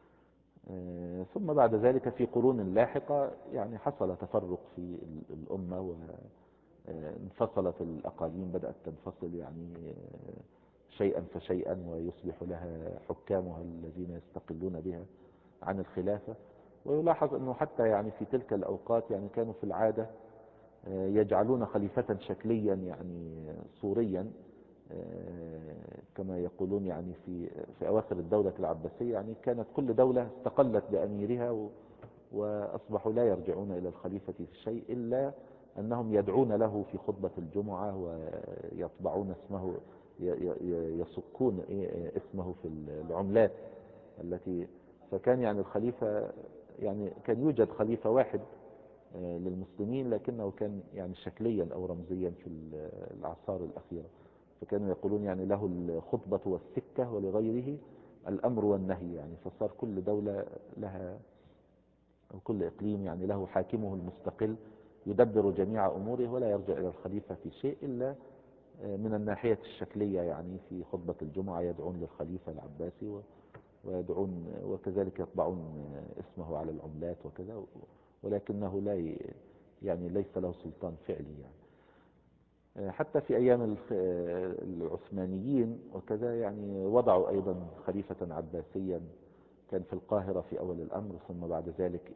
ثم بعد ذلك في قرون لاحقة يعني حصل تفرق في الأمة، وانفصلت الأقاليم، بدأت تنفصل يعني شيئا فشيئا، ويصبح لها حكامها الذين يستقلون بها عن الخلافة. ويلاحظ أنه حتى يعني في تلك الأوقات يعني كانوا في العادة يجعلون خليفة شكليا يعني صوريا، كما يقولون يعني في أواخر الدولة العباسية يعني كانت كل دولة استقلت بأميرها، وأصبحوا لا يرجعون إلى الخليفة في شيء إلا أنهم يدعون له في خطبة الجمعة، ويطبعون اسمه، يصكون اسمه في العملات التي. فكان يعني الخليفة يعني كان يوجد خليفة واحد للمسلمين، لكنه كان يعني شكليا أو رمزيا في الأعصار الأخيرة. فكانوا يقولون يعني له الخطبة والسكة، ولغيره الأمر والنهي. يعني فصار كل دولة لها، أو كل إقليم يعني له حاكمه المستقل يدبر جميع أموره، ولا يرجع إلى الخليفة في شيء إلا من الناحية الشكلية. يعني في خطبة الجمعة يدعون للخليفة العباسي، ويدعون، وكذلك يطبعون اسمه على العملات وكذا، ولكنه لا يعني ليس له سلطان فعلي يعني. حتى في أيام العثمانيين وكذا يعني وضعوا أيضا خليفة عباسيا، كان في القاهرة في أول الأمر، ثم بعد ذلك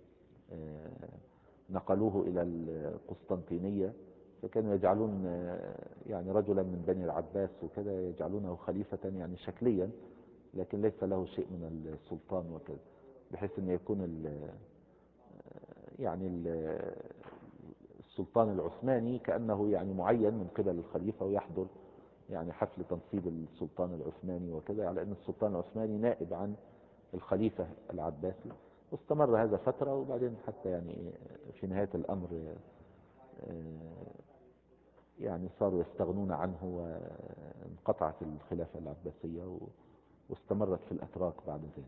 نقلوه إلى القسطنطينية. فكانوا يجعلون يعني رجلا من بني العباس وكذا، يجعلونه خليفة يعني شكليا، لكن ليس له شيء من السلطان وكذا، بحيث أن يكون يعني السلطان العثماني كأنه يعني معين من قبل الخليفة، ويحضر يعني حفل تنصيب السلطان العثماني وكذا، على أن السلطان العثماني نائب عن الخليفة العباسي. واستمر هذا فترة، وبعدين حتى يعني في نهاية الأمر يعني صاروا يستغنون عنه، وانقطعت الخلافة العباسية واستمرت في الأتراك بعد ذلك.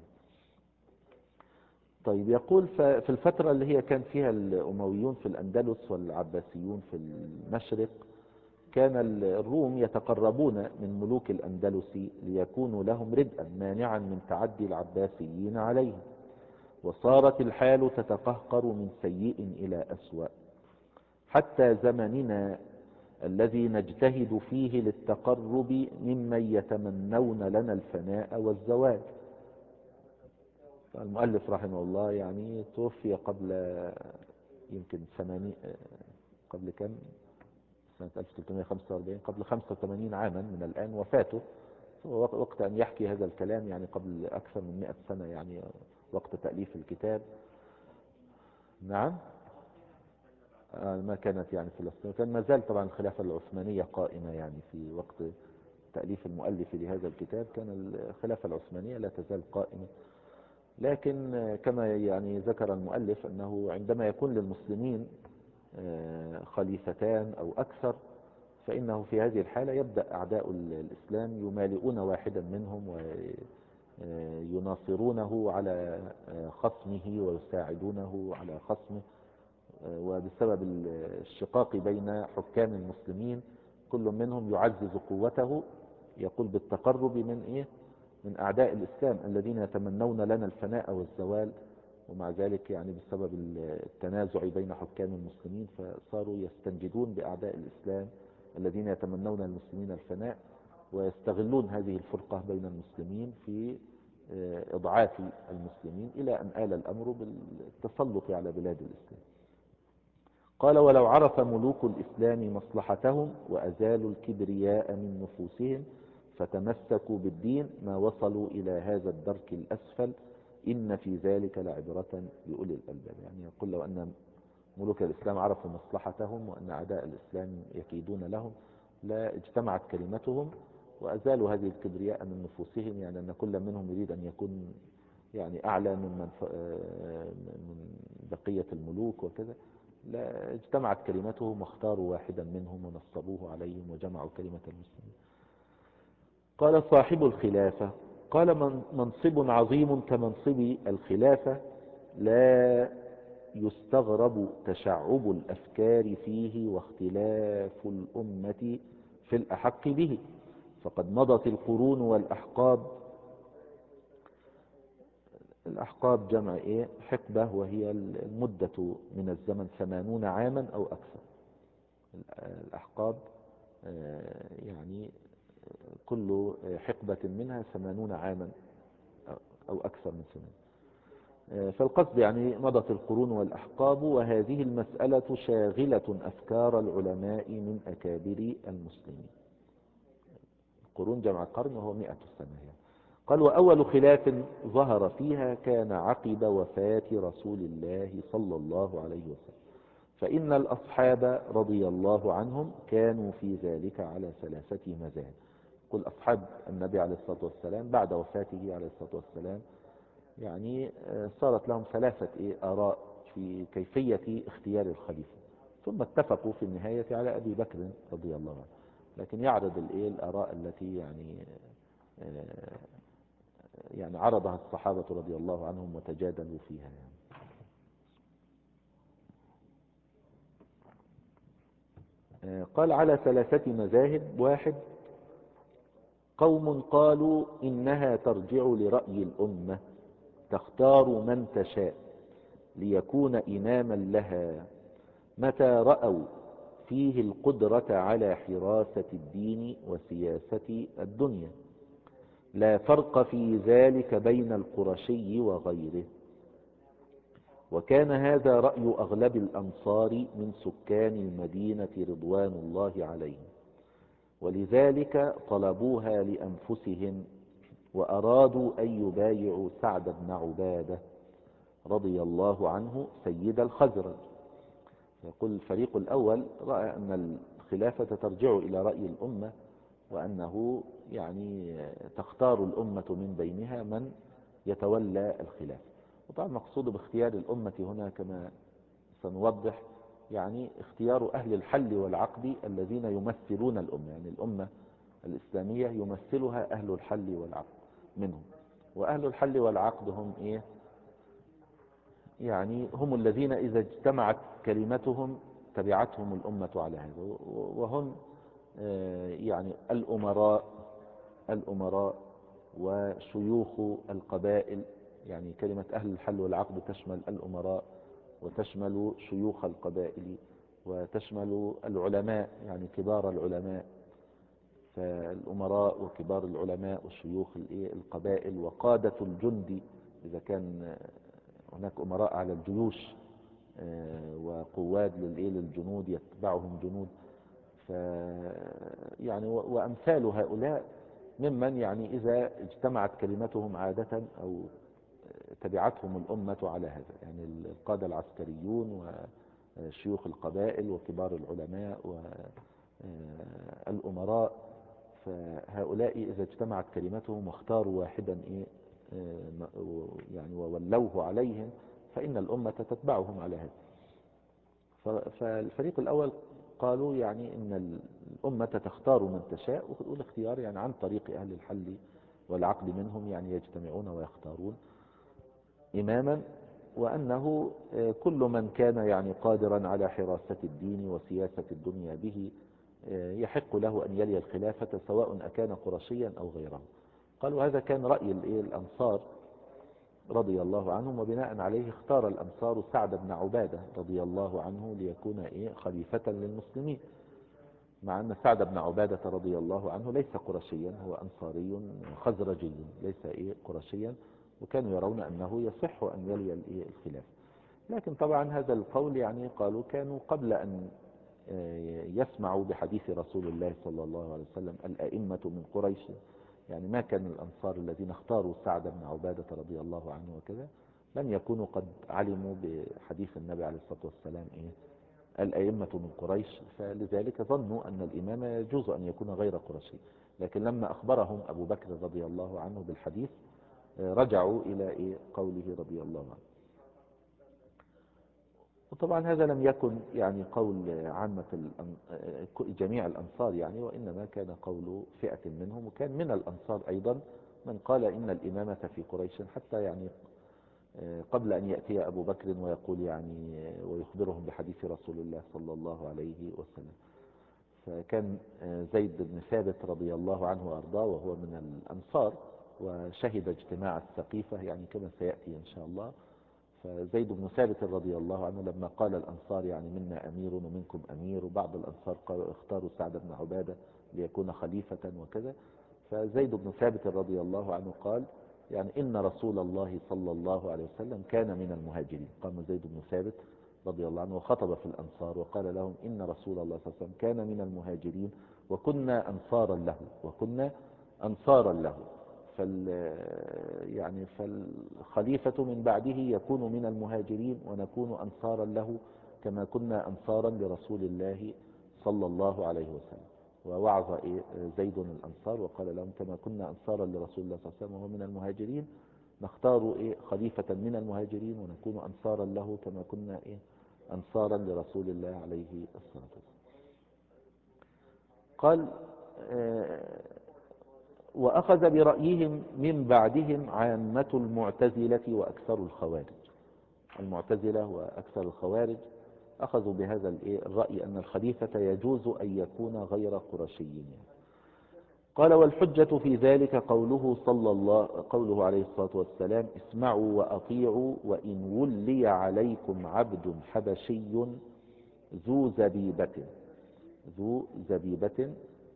طيب، يقول في الفترة اللي هي كان فيها الأمويون في الأندلس والعباسيون في المشرق، كان الروم يتقربون من ملوك الأندلس ليكونوا لهم ردءا مانعا من تعدي العباسيين عليهم، وصارت الحال تتقهقر من سيء إلى أسوأ حتى زمننا الذي نجتهد فيه للتقرب ممن يتمنون لنا الفناء والزواج. المؤلف رحمه الله يعني توفي قبل يمكن 80، قبل كم سنة 1345، قبل 85 عاما من الآن وفاته. وقت أن يحكي هذا الكلام يعني قبل أكثر من 100 سنة، يعني وقت تأليف الكتاب. نعم. ما كانت يعني فلسطين، كان ما زال طبعا الخلافة العثمانية قائمة. يعني في وقت تأليف المؤلف لهذا الكتاب كان الخلافة العثمانية لا تزال قائمة. لكن كما يعني ذكر المؤلف أنه عندما يكون للمسلمين خليفتان أو أكثر، فإنه في هذه الحالة يبدأ أعداء الإسلام يمالئون واحدا منهم ويناصرونه على خصمه، ويساعدونه على خصمه. وبسبب الشقاق بين حكام المسلمين كل منهم يعزز قوته، يقول بالتقرب من أعداء الإسلام الذين يتمنون لنا الفناء والزوال. ومع ذلك يعني بسبب التنازع بين حكام المسلمين فصاروا يستنجدون بأعداء الإسلام الذين يتمنون للمسلمين الفناء، ويستغلون هذه الفرقة بين المسلمين في إضعاف المسلمين، إلى أن آل الأمر بالتسلط على بلاد الإسلام. قال: ولو عرف ملوك الإسلام مصلحتهم وأزالوا الكبرياء من نفوسهم فتمسكوا بالدين ما وصلوا إلى هذا الدرك الأسفل، إن في ذلك لعبرة لأولي الألباب. يعني يقول لو أن ملوك الإسلام عرفوا مصلحتهم وأن أعداء الإسلام يكيدون لهم لا اجتمعت كلمتهم وأزالوا هذه الكبرياء من نفوسهم، يعني أن كل منهم يريد أن يكون يعني أعلى من بقية الملوك وكذا. لا اجتمعت كلمتهم واختاروا واحدا منهم ونصبوه عليهم وجمعوا كلمة المسلمين. قال: صاحب الخلافة، قال: منصب عظيم كمنصب الخلافة لا يستغرب تشعب الأفكار فيه واختلاف الأمة في الأحق به، فقد مضت القرون والأحقاب. الأحقاب جمع حقبة، وهي المدة من الزمن 80 عاما أو أكثر. الأحقاب يعني كل حقبة منها 80 عاما أو أكثر من سنة. فالقصد يعني مضت القرون والأحقاب، وهذه المسألة شاغلة أفكار العلماء من أكابر المسلمين. القرون جمع قرن وهو 100 سنة يعني. قال: وأول خلاف ظهر فيها كان عقب وفاة رسول الله صلى الله عليه وسلم، فإن الأصحاب رضي الله عنهم كانوا في ذلك على 3 مذاهب. كل أصحاب النبي عليه الصلاة والسلام بعد وفاته عليه الصلاة والسلام يعني صارت لهم 3 آراء في كيفية اختيار الخليفة، ثم اتفقوا في النهاية على أبي بكر رضي الله عنه. لكن يعرض الآراء التي يعني عرضها الصحابة رضي الله عنهم وتجادلوا فيها قال: على 3 مذاهب. 1، قوم قالوا إنها ترجع لرأي الأمة، تختار من تشاء ليكون إماما لها متى رأوا فيه القدرة على حراسة الدين وسياسة الدنيا، لا فرق في ذلك بين القرشي وغيره. وكان هذا رأي أغلب الأنصار من سكان المدينة رضوان الله عليهم، ولذلك طلبوها لأنفسهم، وأرادوا أن يبايعوا سعد بن عبادة رضي الله عنه سيد الخزرج. يقول الفريق الأول رأى أن الخلافة ترجع إلى رأي الأمة، وأنه يعني تختار الأمة من بينها من يتولى الخلافة. وطبعا المقصود باختيار الأمة هنا كما سنوضح يعني اختيار أهل الحل والعقد الذين يمثلون الأمة، يعني الأمة الإسلامية يمثلها أهل الحل والعقد منهم. وأهل الحل والعقد هم يعني هم الذين إذا اجتمعت كلمتهم تبعتهم الأمة على هذا، وهم يعني الأمراء وشيوخ القبائل. يعني كلمة أهل الحل والعقد تشمل الأمراء وتشمل شيوخ القبائل وتشمل العلماء، يعني كبار العلماء. فالأمراء وكبار العلماء وشيوخ القبائل وقادة الجند، إذا كان هناك أمراء على الجيوش وقواد للجنود يتبعهم جنود. يعني وأمثال هؤلاء ممن يعني إذا اجتمعت كلمتهم عادة أو تبعتهم الأمة على هذا، يعني القادة العسكريون وشيوخ القبائل وكبار العلماء والأمراء. فهؤلاء إذا اجتمعت كلمتهم واختاروا واحدا يعني وولوه عليهم فإن الأمة تتبعهم على هذا. فالفريق الأول قالوا يعني إن الأمة تختار من تشاء، والاختيار يعني عن طريق أهل الحل والعقد منهم، يعني يجتمعون ويختارون إماما، وأنه كل من كان يعني قادرا على حراسة الدين وسياسة الدنيا به يحق له أن يلي الخلافة سواء أكان قرشيا أو غيره. قالوا هذا كان رأي الأنصار رضي الله عنهم، وبناء عليه اختار الأنصار سعد بن عبادة رضي الله عنه ليكون خليفة للمسلمين، مع أن سعد بن عبادة رضي الله عنه ليس قرشيا، هو أنصاري خزرجي ليس قرشيا، وكانوا يرون أنه يصح أن يلي الخلافة. لكن طبعا هذا القول يعني قالوا كانوا قبل أن يسمعوا بحديث رسول الله صلى الله عليه وسلم الأئمة من قريش، يعني ما كان الأنصار الذين اختاروا سعد بن عبادة رضي الله عنه وكذا لم يكونوا قد علموا بحديث النبي عليه الصلاة والسلام الأئمة من قريش، فلذلك ظنوا أن الإمام يجوز أن يكون غير قرشي. لكن لما أخبرهم أبو بكر رضي الله عنه بالحديث رجعوا إلى قوله رضي الله عنه. وطبعا هذا لم يكن يعني قول عامة جميع الأنصار يعني، وإنما كان قول فئة منهم، وكان من الأنصار أيضا من قال إن الإمامة في قريش، حتى يعني قبل أن يأتي أبو بكر ويقول يعني ويخبرهم بحديث رسول الله صلى الله عليه وسلم. فكان زيد بن ثابت رضي الله عنه وأرضاه وهو من الأنصار، وشهد اجتماع السقيفة يعني كما سيأتي إن شاء الله. فزيد بن ثابت رضي الله عنه لما قال الأنصار يعني منا أمير ومنكم أمير، وبعض الأنصار قالوا اختاروا سعد بن عبادة ليكون خليفة وكذا، فزيد بن ثابت رضي الله عنه قال يعني إن رسول الله صلى الله عليه وسلم كان من المهاجرين. قام زيد بن ثابت رضي الله عنه وخطب في الأنصار وقال لهم إن رسول الله صلى الله عليه وسلم كان من المهاجرين وكنا أنصارا له، وكنا أنصارا له. يعني فالخليفة من بعده يكون من المهاجرين ونكون أنصارا له كما كنا أنصارا لرسول الله صلى الله عليه وسلم. ووعظ زيد الأنصار وقال لهم كما كنا أنصارا لرسول الله صلى الله عليه وسلم وهو من المهاجرين نختار خليفة من المهاجرين ونكون أنصارا له كما كنا أنصارا لرسول الله عليه الصلاة والسلام. قال وأخذ برأيهم من بعدهم عامة المعتزلة وأكثر الخوارج. المعتزلة وأكثر الخوارج أخذوا بهذا الرأي أن الخليفة يجوز أن يكون غير قرشي يعني. قال والحجة في ذلك قوله عليه الصلاة والسلام اسمعوا وأطيعوا وإن ولي عليكم عبد حبشي ذو زبيبة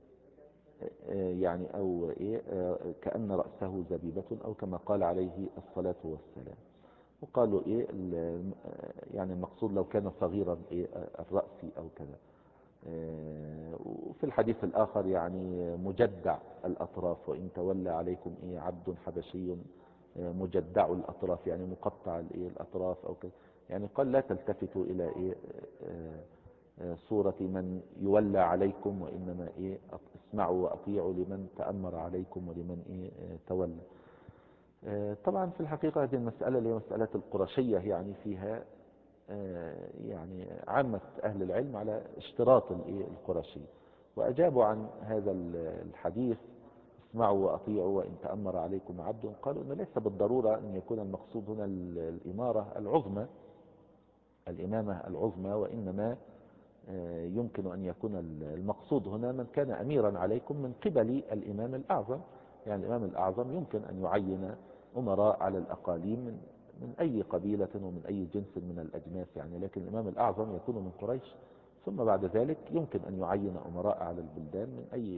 يعني أو كأن رأسه زبيبة أو كما قال عليه الصلاة والسلام. وقالوا يعني المقصود لو كان صغيرا الرأس أو كذا. وفي الحديث الآخر يعني مجدع الأطراف وإن تولى عليكم عبد حبشي مجدع الأطراف يعني مقطع الأطراف أو كذا. يعني قال لا تلتفتوا إلى صورة من يولى عليكم، وإنما اسمعوا وأطيعوا لمن تأمر عليكم ولمن تولى. طبعا في الحقيقة هذه المسألة اللي هي مسألة القرشية يعني فيها يعني عامة أهل العلم على اشتراط القرشي، وأجابوا عن هذا الحديث اسمعوا وأطيعوا وإن تأمر عليكم عبد. قالوا أنه ليس بالضرورة أن يكون المقصود هنا الإمارة العظمى، الإمامة العظمى، وإنما يمكن أن يكون المقصود هنا من كان أميرا عليكم من قبل الإمام الأعظم. يعني الإمام الأعظم يمكن أن يعين أمراء على الأقاليم من أي قبيلة ومن أي جنس من الأجناس يعني، لكن الإمام الأعظم يكون من قريش، ثم بعد ذلك يمكن أن يعين أمراء على البلدان من أي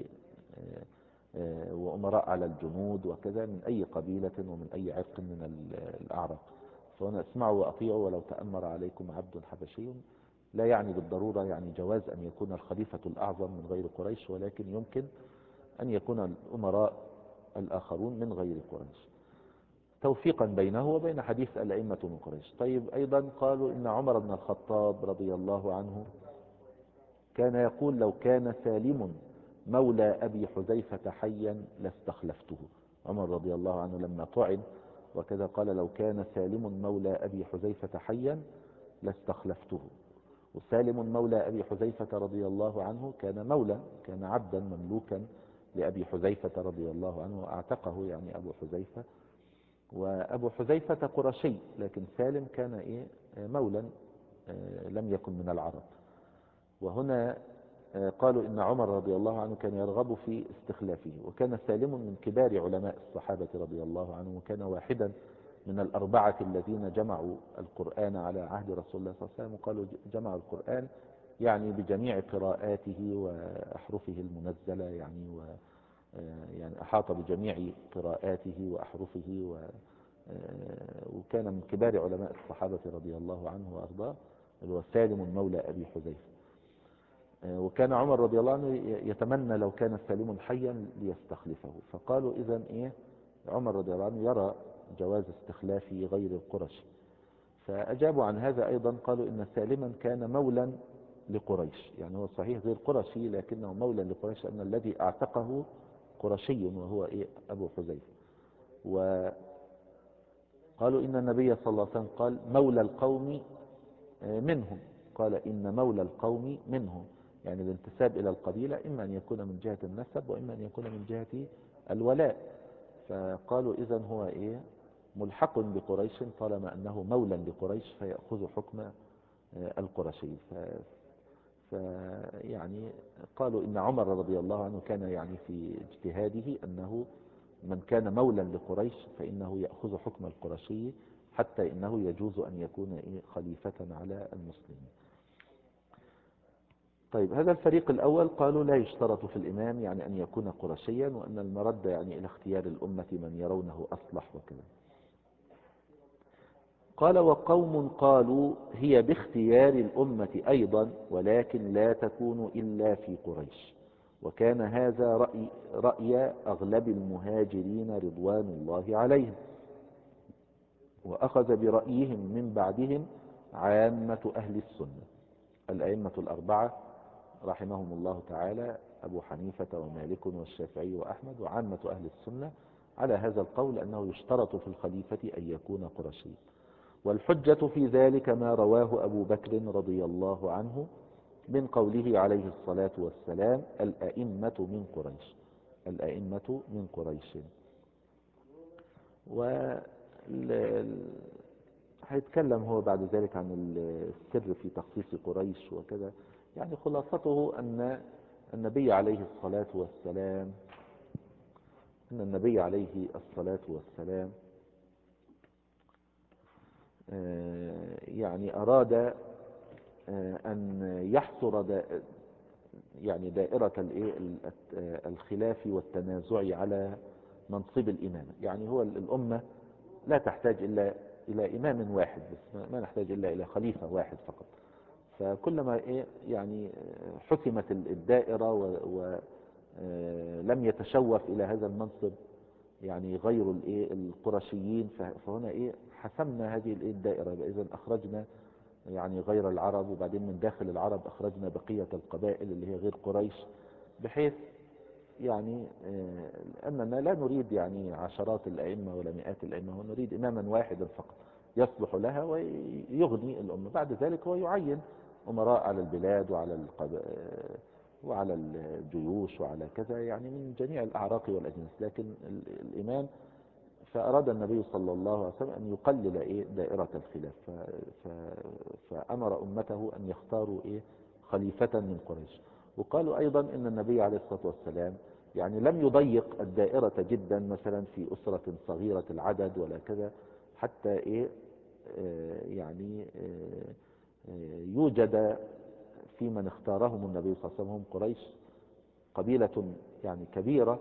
وأمراء على الجنود وكذا من أي قبيلة ومن أي عرق من الأعراق. فهنا اسمعوا وأطيعوا ولو تأمر عليكم عبد حبشي لا يعني بالضرورة يعني جواز أن يكون الخليفة الأعظم من غير قريش، ولكن يمكن أن يكون الأمراء الآخرون من غير قريش توفيقا بينه وبين حديث الأئمة من قريش. طيب أيضا قالوا إن عمر بن الخطاب رضي الله عنه كان يقول لو كان سالم مولى أبي حذيفة حيا لاستخلفته. عمر رضي الله عنه لما طعن وكذا قال لو كان سالم مولى أبي حذيفة حيا لاستخلفته. وسالم مولى أبي حذيفة رضي الله عنه كان مولى، كان عبدا مملوكا لأبي حذيفة رضي الله عنه واعتقه يعني أبو حذيفة، وأبو حذيفة قرشي لكن سالم كان مولى لم يكن من العرب. وهنا قالوا إن عمر رضي الله عنه كان يرغب في استخلافه، وكان سالم من كبار علماء الصحابة رضي الله عنه، وكان واحدا من الأربعة الذين جمعوا القرآن على عهد رسول الله صلى الله عليه وسلم. وقالوا جمعوا القرآن يعني بجميع قراءاته وأحرفه المنزلة يعني يعني أحاط بجميع قراءاته وأحرفه وكان من كبار علماء الصحابة رضي الله عنه وأرضاه اللي هو سالم مولى أبي حذيفة. وكان عمر رضي الله عنه يتمنى لو كان سالم حيا ليستخلفه. فقالوا إذن عمر رضي الله عنه يرى جواز استخلاف غير القرشي. فأجابوا عن هذا أيضا قالوا إن سالما كان مولا لقريش، يعني هو صحيح غير قرشي لكنه مولا لقريش لأن الذي اعتقه قرشي وهو أبو حذيفة. وقالوا إن النبي صلى الله عليه وسلم قال مولى القوم منهم، قال إن مولى القوم منهم، يعني الانتساب إلى القبيلة إما أن يكون من جهة النسب وإما أن يكون من جهة الولاء. فقالوا إذن هو ملحق بقريش طالما أنه مولى لقريش فيأخذ حكم القرشي. يعني قالوا إن عمر رضي الله عنه كان يعني في اجتهاده أنه من كان مولا لقريش فإنه يأخذ حكم القرشي، حتى إنه يجوز أن يكون خليفة على المسلمين. طيب، هذا الفريق الأول قالوا لا يشترط في الإمام يعني أن يكون قرشيا، وأن المرد يعني إلى اختيار الأمة من يرونه أصلح وكذا. قال وقوم قالوا هي باختيار الأمة أيضا، ولكن لا تكون إلا في قريش، وكان هذا رأي أغلب المهاجرين رضوان الله عليهم، وأخذ برأيهم من بعدهم عامة أهل السنة. الأئمة الأربعة رحمهم الله تعالى، أبو حنيفة ومالك والشافعي وأحمد وعامة أهل السنة على هذا القول أنه يشترط في الخليفة أن يكون قرشيا. والحجة في ذلك ما رواه أبو بكر رضي الله عنه من قوله عليه الصلاة والسلام الأئمة من قريش، الأئمة من قريش. هيتكلم هو بعد ذلك عن السر في تخصيص قريش وكذا. يعني خلاصته أن النبي عليه الصلاة والسلام يعني أراد أن يحصر يعني دائرة الخلاف والتنازع على منصب الإمامة. يعني هو الأمة لا تحتاج إلا إلى إمام واحد بس، ما نحتاج إلا إلى خليفة واحد فقط. فكلما يعني حسمت الدائرة ولم يتشوف إلى هذا المنصب يعني غير القرشيين، فهنا حسمنا هذه الدائرة. إذا أخرجنا يعني غير العرب، وبعدين من داخل العرب أخرجنا بقية القبائل اللي هي غير قريش، بحيث يعني أننا لا نريد يعني عشرات الأئمة ولا مئات الأئمة، ونريد إماما واحدا فقط يصلح لها ويغني الأمة. بعد ذلك هو يعين أمراء على البلاد وعلى الجيوش وعلى كذا، يعني من جميع الأعراق والأجناس. لكن الإمام، فأراد النبي صلى الله عليه وسلم أن يقلل دائرة الخلاف، فأمر أمته أن يختاروا خليفة من قريش. وقالوا أيضا أن النبي عليه الصلاة والسلام يعني لم يضيق الدائرة جدا، مثلا في أسرة صغيرة العدد ولا كذا، حتى يعني يوجد في من اختارهم النبي صلى الله عليه وسلم هم قريش قبيلة يعني كبيرة،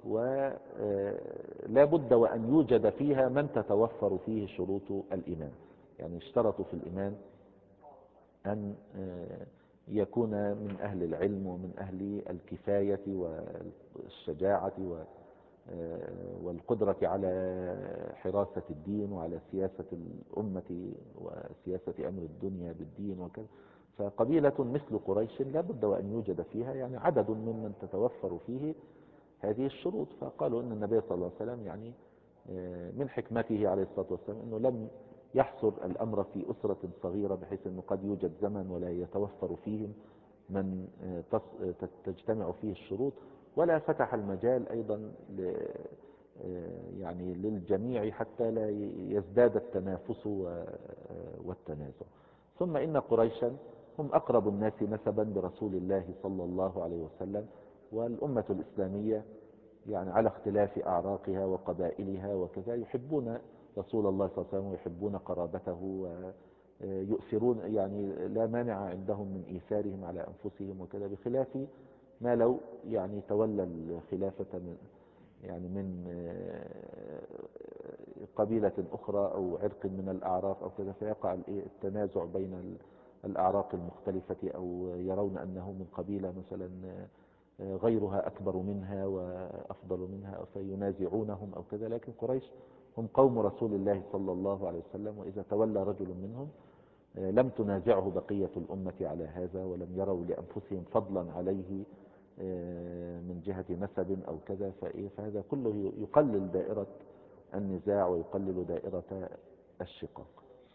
ولا بد وأن يوجد فيها من تتوفر فيه شروط الإمام. يعني اشترطوا في الإمام أن يكون من أهل العلم ومن أهل الكفاية والشجاعة والقدرة على حراسة الدين وعلى سياسة الأمة وسياسة أمر الدنيا بالدين وكذا. فقبيلة مثل قريش لا بد وأن يوجد فيها يعني عدد ممن تتوفر فيه هذه الشروط. فقالوا أن النبي صلى الله عليه وسلم يعني من حكمته عليه الصلاة والسلام أنه لم يحصر الأمر في أسرة صغيرة، بحيث أنه قد يوجد زمن ولا يتوفر فيهم من تجتمع فيه الشروط، ولا فتح المجال أيضا يعني للجميع حتى لا يزداد التنافس والتنازع. ثم إن قريشا هم أقرب الناس نسبا برسول الله صلى الله عليه وسلم، والأمة الإسلامية يعني على اختلاف أعراقها وقبائلها وكذا يحبون رسول الله صلى الله عليه وسلم ويحبون قرابته ويؤثرون، يعني لا مانع عندهم من إيثارهم على أنفسهم وكذا، بخلاف ما لو يعني تولى الخلافة من قبيلة أخرى أو عرق من الأعراق أو كذا، فيقع التنازع بين الأعراق المختلفة، أو يرون أنه من قبيلة مثلا غيرها أكبر منها وأفضل منها فينازعونهم أو كذا. لكن قريش هم قوم رسول الله صلى الله عليه وسلم، وإذا تولى رجل منهم لم تنازعه بقية الأمة على هذا، ولم يروا لأنفسهم فضلا عليه من جهة نسب أو كذا. فهذا كله يقلل دائرة النزاع ويقلل دائرة الشقاق.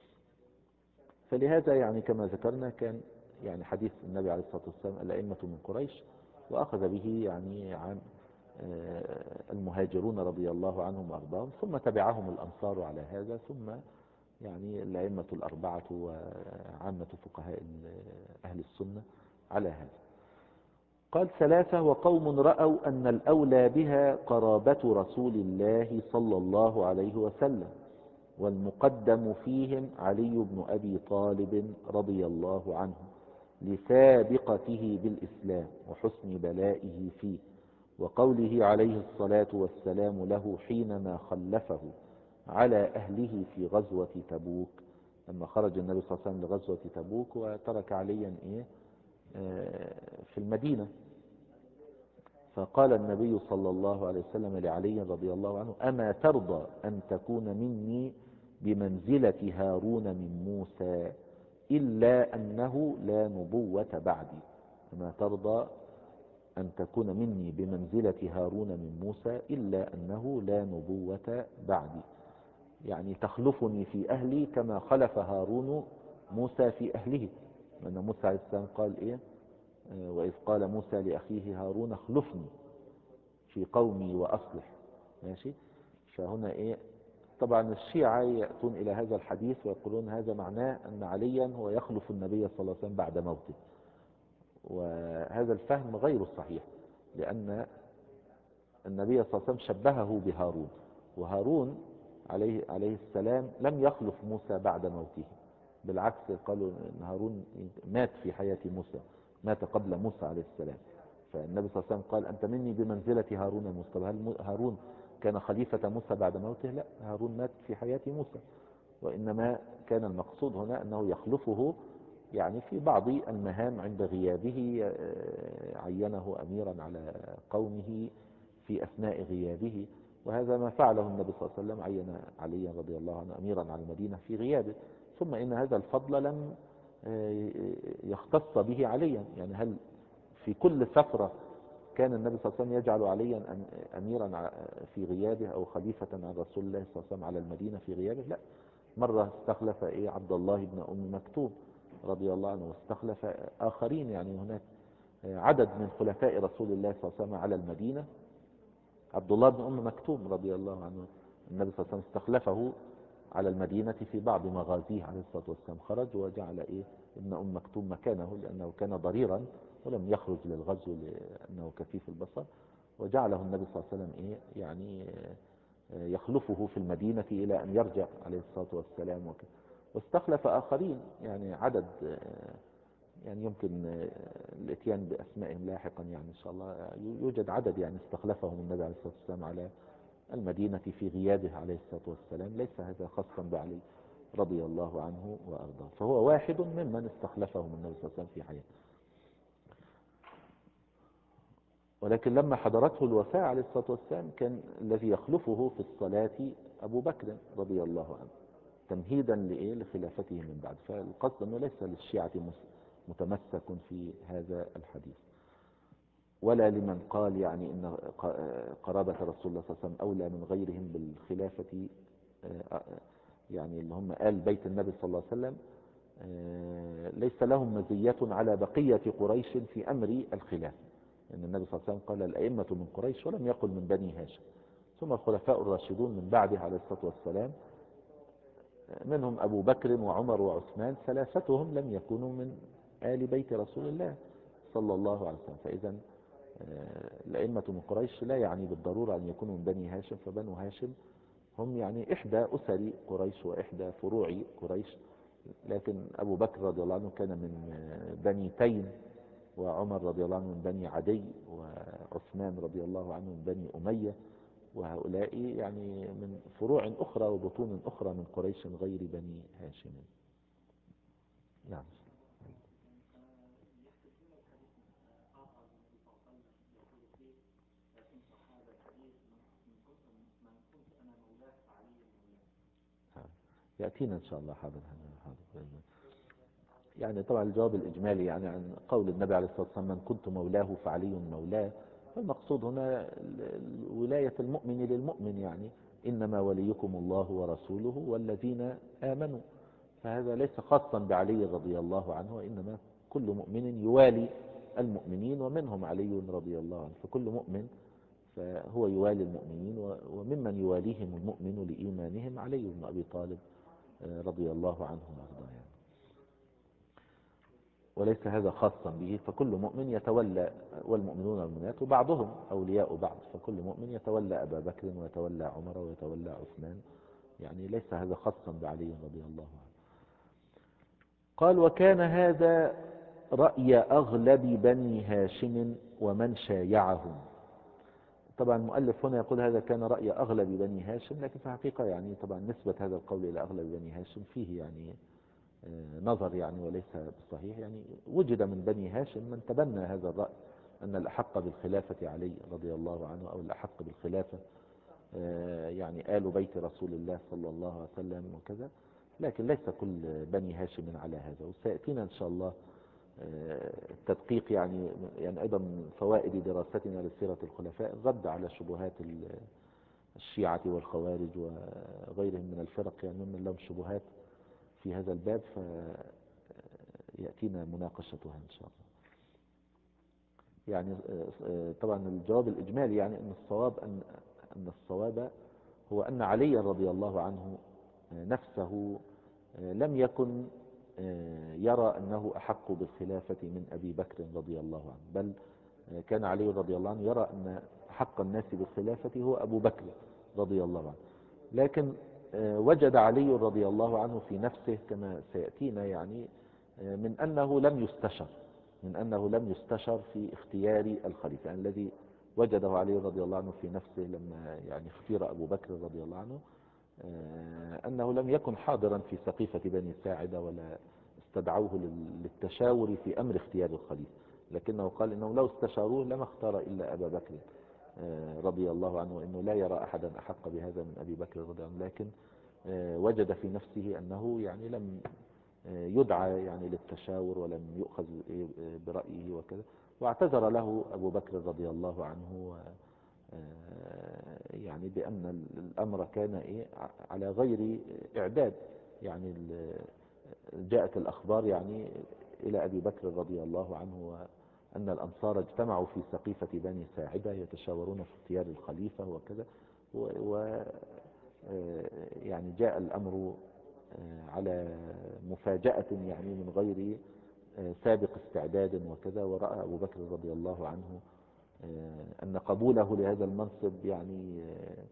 فلهذا يعني كما ذكرنا كان يعني حديث النبي عليه الصلاة والسلام الأئمة من قريش، وأخذ به يعني المهاجرون رضي الله عنهم وأرضاهم، ثم تبعهم الأنصار على هذا، ثم يعني الأئمة الأربعة وعامة فقهاء أهل السنة على هذا. قال ثلاثة: وقوم رأوا أن الأولى بها قرابة رسول الله صلى الله عليه وسلم، والمقدم فيهم علي بن أبي طالب رضي الله عنه لسابقته بالإسلام وحسن بلائه فيه، وقوله عليه الصلاة والسلام له حينما خلفه على أهله في غزوة تبوك، لما خرج النبي صلى الله عليه وسلم لغزوة تبوك وترك عليا في المدينة، فقال النبي صلى الله عليه وسلم لعلي رضي الله عنه: أما ترضى أن تكون مني بمنزلة هارون من موسى إلا أنه لا نبوة بعدي؟ أما ترضى أن تكون مني بمنزلة هارون من موسى إلا أنه لا نبوة بعدي، يعني تخلفني في أهلي كما خلف هارون موسى في أهله، لأن موسى عليه السلام قال وإذ قال موسى لأخيه هارون اخلفني في قومي وأصلح. ماشي. فهنا طبعا الشيعة يأتون إلى هذا الحديث ويقولون هذا معناه أن عليا هو يخلف النبي صلى الله عليه وسلم بعد موته، وهذا الفهم غير صحيح، لأن النبي صلى الله عليه وسلم شبهه بهارون، وهارون عليه السلام لم يخلف موسى بعد موته، بالعكس قالوا ان هارون مات في حياة موسى، مات قبل موسى عليه السلام، فالنبي صلى الله عليه وسلم قال أنت مني بمنزلة هارون موسى. طب هل هارون كان خليفة موسى بعد موته؟ لا، هارون مات في حياة موسى، وإنما كان المقصود هنا أنه يخلفه يعني في بعض المهام عند غيابه، عينه أميرا على قومه في أثناء غيابه، وهذا ما فعله النبي صلى الله عليه وسلم، عين عليا رضي الله عنه أميرا على المدينة في غيابه. ثم إن هذا الفضل لم يختص به عليا، يعني هل في كل سفرة كان النبي صلى الله عليه وسلم يجعل عليا أميرا في غيابه أو خليفة عن رسول الله صلى الله عليه وسلم على المدينة في غيابه؟ لا، مرة استخلف عبد الله بن أم مكتوم رضي الله عنه، واستخلف آخرين، يعني هناك عدد من خلفاء رسول الله صلى الله عليه وسلم على المدينة. عبد الله بن أم مكتوم رضي الله عنه النبي صلى الله عليه وسلم استخلفه على المدينة في بعض مغازيه عليه الصلاة والسلام، خرج وجعل ابن أم مكتوم مكانه، لأنه كان ضريرا ولم يخرج للغزو لأنه كفيف البصر، وجعله النبي صلى الله عليه وسلم يعني يخلفه في المدينة إلى أن يرجع عليه الصلاة والسلام وكذا. واستخلف آخرين، يعني عدد يعني يمكن الاتيان بأسمائهم لاحقا، يعني إن شاء الله يوجد عدد يعني استخلفهم النبي عليه الصلاة والسلام على المدينة في غيابه عليه الصلاة والسلام، ليس هذا خاصا بعلي رضي الله عنه وأرضاه، فهو واحد ممن استخلفهم النبي صلى الله عليه وسلم في حياته. ولكن لما حضرته الوفاة عليه الصلاة والسلام كان الذي يخلفه في الصلاة أبو بكر رضي الله عنه، تمهيدا لخلافته من بعد. فالقصد أنه ليس للشيعة متمسك في هذا الحديث، ولا لمن قال يعني إن قرابة رسول الله صلى الله عليه وسلم أولى من غيرهم بالخلافة، يعني اللي هم آل بيت النبي صلى الله عليه وسلم ليس لهم مزية على بقية قريش في أمر الخلافة، لأن النبي صلى الله عليه وسلم قال الأئمة من قريش ولم يقل من بني هاشم، ثم الخلفاء الراشدون من بعده عليه الصلاة والسلام منهم أبو بكر وعمر وعثمان، ثلاثتهم لم يكونوا من آل بيت رسول الله صلى الله عليه وسلم. فإذا الأئمة من قريش لا يعني بالضرورة أن يكونوا من بني هاشم، فبنو هاشم هم يعني إحدى أسر قريش وإحدى فروع قريش، لكن أبو بكر رضي الله عنه كان من بني تيم، وعمر رضي الله عنه من بني عدي، وعثمان رضي الله عنه من بني أمية، وهؤلاء يعني من فروع أخرى وبطون أخرى من قريش غير بني هاشم. نعم. يأتينا إن شاء الله حاضر. يعني طبعا الجواب الإجمالي يعني عن قول النبي عليه الصلاة والسلام من كنت مولاه فعلي مولاه، فالمقصود هنا ولاية المؤمن للمؤمن، يعني إنما وليكم الله ورسوله والذين آمنوا، فهذا ليس خاصا بعلي رضي الله عنه، وإنما كل مؤمن يوالي المؤمنين، ومنهم علي رضي الله عنه، فكل مؤمن فهو يوالي المؤمنين، وممن يواليهم المؤمن لإيمانهم علي بن أبي طالب رضي الله عنه وارضاه يعني. وليس هذا خاصا به، فكل مؤمن يتولى، والمؤمنون والمؤمنات وبعضهم أولياء بعض، فكل مؤمن يتولى أبا بكر ويتولى عمر ويتولى عثمان، يعني ليس هذا خاصا بعلي رضي الله عنه. قال: وكان هذا رأي أغلب بني هاشم ومن شايعهم. طبعا المؤلف هنا يقول هذا كان رأي أغلب بني هاشم، لكن في الحقيقة يعني طبعا نسبة هذا القول إلى أغلب بني هاشم فيه يعني نظر يعني، وليس بالصحيح. يعني وجد من بني هاشم من تبنى هذا الرأي، أن الأحق بالخلافة علي رضي الله عنه، أو الأحق بالخلافة يعني آل بيت رسول الله صلى الله عليه وسلم وكذا، لكن ليس كل بني هاشم على هذا. وسيأتينا إن شاء الله التدقيق يعني أيضا من فوائد دراستنا لسيرة الخلفاء الرد على شبهات الشيعة والخوارج وغيرهم من الفرق، يعني ممن لهم شبهات في هذا الباب، فيأتينا مناقشتها إن شاء الله. يعني طبعا الجواب الإجمالي يعني أن الصواب هو أن علي رضي الله عنه نفسه لم يكن يرى أنه أحق بالخلافة من أبي بكر رضي الله عنه، بل كان علي رضي الله عنه يرى أن أحق الناس بالخلافة هو أبو بكر رضي الله عنه. لكن وجد علي رضي الله عنه في نفسه كما سيأتينا يعني من أنه لم يستشر في اختيار الخليفة، يعني الذي وجده علي رضي الله عنه في نفسه لما يعني اختير أبو بكر رضي الله عنه، أنه لم يكن حاضرا في سقيفة بني ساعدة، ولا استدعوه للتشاور في أمر اختيار الخليفة، لكنه قال إنه لو استشاروه لما اختار إلا أبا بكر رضي الله عنه، وإنه لا يرى أحدا أحق بهذا من أبي بكر رضي الله عنه. لكن وجد في نفسه أنه يعني لم يدعى يعني للتشاور، ولم يؤخذ برأيه وكذا، واعتذر له أبو بكر رضي الله عنه يعني بأن الأمر كان على غير إعداد. يعني جاءت الأخبار يعني إلى أبي بكر رضي الله عنه أن الأنصار اجتمعوا في سقيفة بني ساعدة يتشاورون في اختيار الخليفة وكذا، و يعني جاء الأمر على مفاجأة يعني من غير سابق استعداد وكذا، ورأى أبو بكر رضي الله عنه أن قبوله لهذا المنصب يعني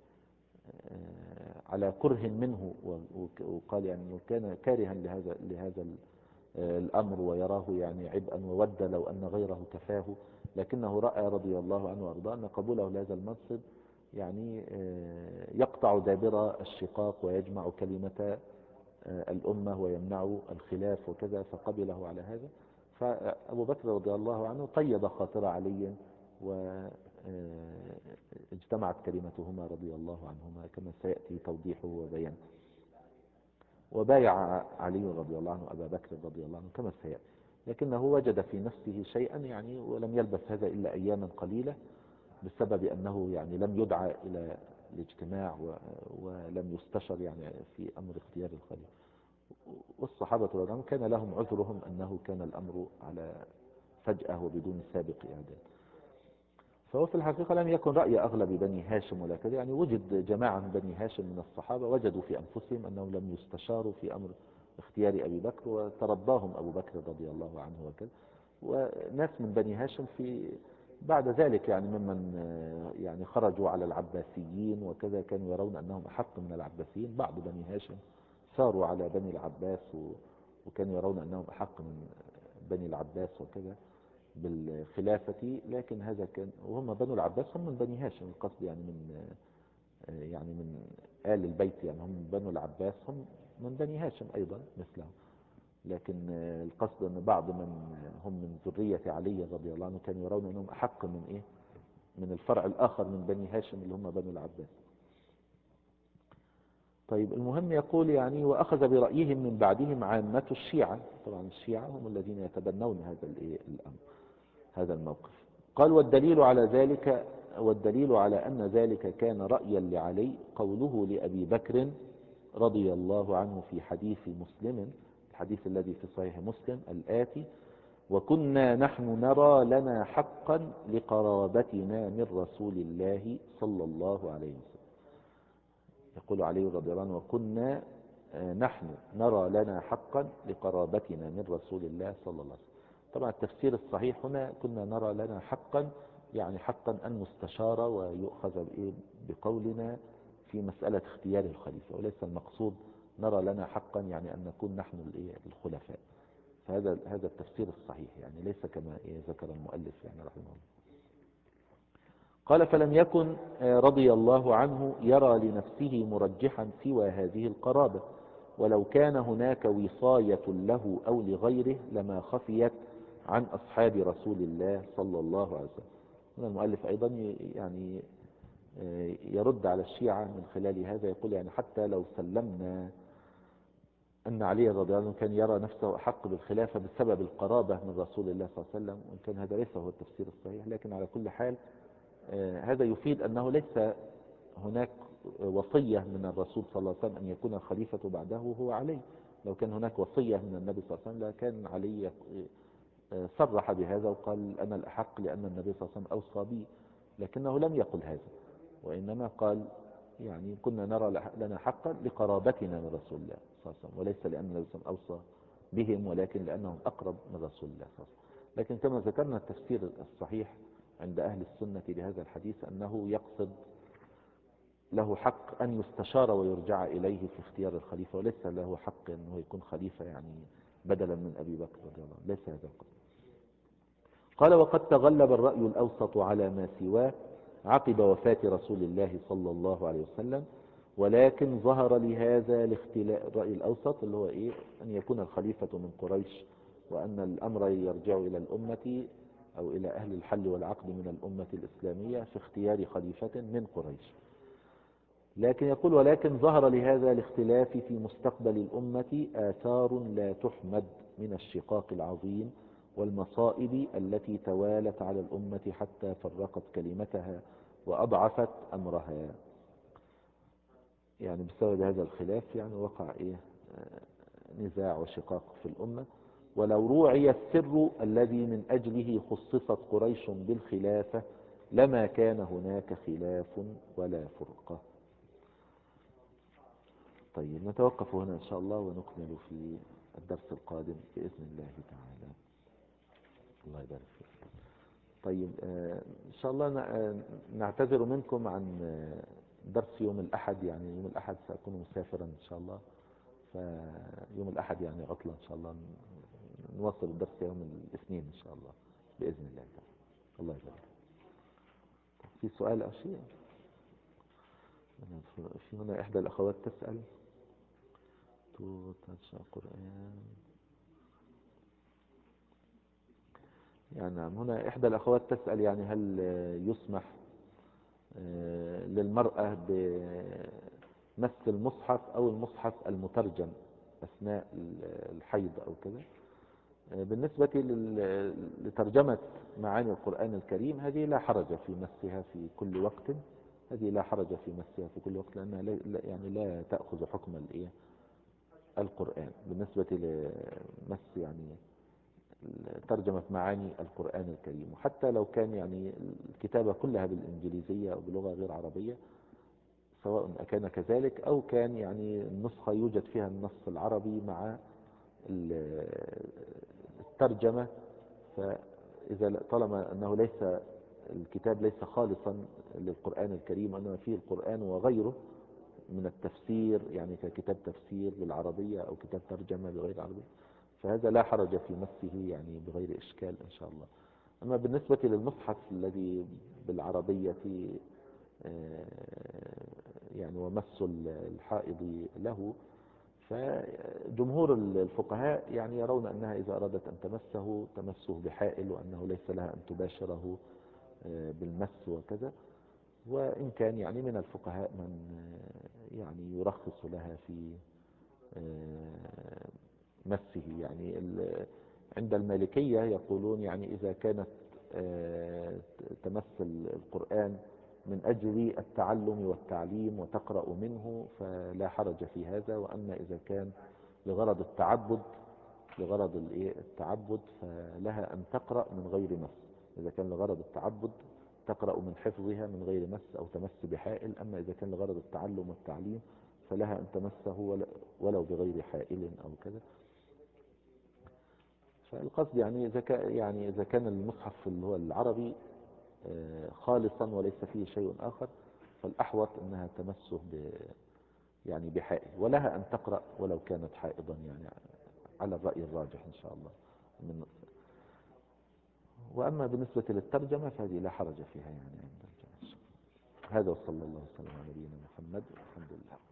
على كره منه، وقال يعني أنه كان كارها لهذا الأمر، ويراه يعني عبئا، وود لو أن غيره كفاه، لكنه رأى رضي الله عنه وأرضاه أن قبوله لهذا المنصب يعني يقطع دابر الشقاق ويجمع كلمة الأمة ويمنع الخلاف وكذا، فقبله على هذا. فأبو بكر رضي الله عنه طيب خاطر علي، واجتمعت كلمتهما رضي الله عنهما كما سيأتي توضيحه وبيانه. وبايع علي رضي الله عنه أبا بكر رضي الله عنه كما سيأتي، لكنه وجد في نفسه شيئا يعني، ولم يلبث هذا إلا أياما قليلة، بسبب أنه يعني لم يدعى إلى الاجتماع ولم يستشر يعني في أمر اختيار الخليفة. والصحابة رضي الله عنهم كان لهم عذرهم أنه كان الأمر على فجأة وبدون سابق إعداد. فهو في الحقيقة لم يكن رأي أغلب بني هاشم ولا كذا، يعني وجد جماعة من بني هاشم من الصحابة وجدوا في أنفسهم أنهم لم يستشاروا في أمر اختيار أبي بكر، وترضاهم أبو بكر رضي الله عنه وكذا. وناس من بني هاشم في بعد ذلك يعني ممن يعني خرجوا على العباسيين وكذا، كانوا يرون أنهم أحق من العباسيين. بعض بني هاشم ساروا على بني العباس وكانوا يرون أنهم أحق من بني العباس وكذا بالخلافة، لكن هذا كان، وهم بنو العباس هم من بني هاشم، القصد يعني من آل البيت، يعني هم بنو العباس هم من بني هاشم أيضا مثلهم، لكن القصد أن بعض من هم من ذرية علي رضي الله عنه كانوا يرون أنهم أحق من الفرع الآخر من بني هاشم اللي هم بنو العباس. طيب المهم يقول يعني وأخذ برأيهم من بعدهم عامة الشيعة، طبعا الشيعة هم الذين يتبنون هذا الموقف. قال والدليل على أن ذلك كان رأيا لعلي قوله لأبي بكر رضي الله عنه في حديث مسلم، الحديث الذي في صحيح مسلم الآتي: وكنا نحن نرى لنا حقا لقرابتنا من رسول الله صلى الله عليه وسلم. يقول علي رضي الله عنه: وكنا نحن نرى لنا حقا لقرابتنا من رسول الله صلى الله عليه وسلم. طبعا التفسير الصحيح هنا كنا نرى لنا حقا، يعني حقا أن نستشار ويؤخذ بقولنا في مسألة اختيار الخليفة، وليس المقصود نرى لنا حقا يعني أن نكون نحن الخلفاء. فهذا التفسير الصحيح، يعني ليس كما ذكر المؤلف يعني رحمه الله. قال: فلم يكن رضي الله عنه يرى لنفسه مرجحا سوى هذه القرابة، ولو كان هناك وصاية له أو لغيره لما خفيت عن أصحاب رسول الله صلى الله عليه وسلم. هنا المؤلف أيضا يعني يرد على الشيعة من خلال هذا، يقول يعني حتى لو سلمنا أن علي رضي الله عنه كان يرى نفسه أحق بالخلافة بسبب القرابة من رسول الله صلى الله عليه وسلم، وإن كان هذا ليس هو التفسير الصحيح، لكن على كل حال هذا يفيد أنه ليس هناك وصية من الرسول صلى الله عليه وسلم أن يكون الخليفة بعده هو علي. لو كان هناك وصية من النبي صلى الله عليه وسلم لكان علي صرح بهذا وقال: أنا الأحق، لأن النبي صلى الله عليه وسلم أوصى بي. لكنه لم يقل هذا، وإنما قال يعني كنا نرى لنا حقا لقرابتنا من رسول الله صلى الله عليه وسلم، وليس لأن النبي صلى الله عليه وسلم أوصى بهم، ولكن لأنهم أقرب من رسول الله صلى الله عليه وسلم. لكن كما ذكرنا التفسير الصحيح عند أهل السنة لهذا الحديث أنه يقصد له حق أن يستشار ويرجع إليه في اختيار الخليفة، وليس له حق أنه يكون خليفة يعني بدلا من أبي بكر رضي الله عنه، ليس هذا القصد. قال: وقد تغلب الرأي الأوسط على ما سواه عقب وفاة رسول الله صلى الله عليه وسلم، ولكن ظهر لهذا الاختلاف. الرأي الأوسط اللي هو إيه؟ أن يكون الخليفة من قريش، وأن الأمر يرجع إلى الأمة أو إلى أهل الحل والعقد من الأمة الإسلامية في اختيار خليفة من قريش. لكن يقول: ولكن ظهر لهذا الاختلاف في مستقبل الأمة آثار لا تحمد من الشقاق العظيم والمصائب التي توالت على الأمة حتى فرقت كلمتها وأضعفت أمرها. يعني بسبب هذا الخلاف يعني وقع نزاع وشقاق في الأمة. ولو روعي السر الذي من أجله خصصت قريش بالخلافة لما كان هناك خلاف ولا فرقة. طيب نتوقف هنا إن شاء الله، ونكمل في الدرس القادم بإذن الله تعالى. الله يبارك فيك. طيب إن شاء الله نعتذر منكم عن درس يوم الأحد، يعني يوم الأحد سأكون مسافرا إن شاء الله، فيوم الأحد يعني عطلة إن شاء الله. نواصل الدرس يوم الاثنين إن شاء الله بإذن الله تعالى. الله يبارك. في سؤال أو شيء؟ في هنا إحدى الأخوات تسأل تنشأ قرآن. يعني هنا إحدى الأخوات تسأل يعني هل يسمح للمرأة بمس المصحف أو المصحف المترجم أثناء الحيض أو كذا؟ بالنسبة لترجمة معاني القرآن الكريم هذه لا حرج في مسها في كل وقت، هذه لا حرج في مسها في كل وقت، لأنها يعني لا تأخذ حكم القرآن. بالنسبة لمس يعني ترجمة معاني القرآن الكريم، وحتى لو كان يعني الكتابة كلها بالإنجليزية أو بلغة غير عربية، سواء أكان كذلك أو كان يعني النسخة يوجد فيها النص العربي مع الترجمة، فإذا طالما أنه ليس الكتاب ليس خالصا للقرآن الكريم، وأنما فيه القرآن وغيره من التفسير، يعني ككتاب تفسير بالعربية أو كتاب ترجمة بغير عربية، فهذا لا حرج في مسه يعني بغير إشكال إن شاء الله. أما بالنسبة للمصحف الذي بالعربية يعني ومس الحائض له، فجمهور الفقهاء يعني يرون أنها إذا أرادت أن تمسه بحائل، وأنه ليس لها أن تباشره بالمس وكذا. وإن كان يعني من الفقهاء من يعني يرخص لها في مسه، يعني عند المالكية يقولون يعني إذا كانت تمس القرآن من أجل التعلم والتعليم وتقرأ منه فلا حرج في هذا، وأما إذا كان لغرض التعبد لغرض التعبد فلها أن تقرأ من غير مس. إذا كان لغرض التعبد تقرأ من حفظها من غير مس أو تمس بحائل. أما إذا كان لغرض التعلم والتعليم فلها أن تمسه ولو بغير حائل أو كذا. فالقصد يعني إذا كان المصحف اللي هو العربي خالصا وليس فيه شيء آخر فالأحوط أنها تمسه يعني بحائل، ولها أن تقرأ ولو كانت حائضا يعني على الرأي الراجح إن شاء الله من. وأما بالنسبة للترجمة فهذه لا حرج فيها يعني عند الجميع. هذا وصلى الله وسلم على نبينا محمد والحمد لله.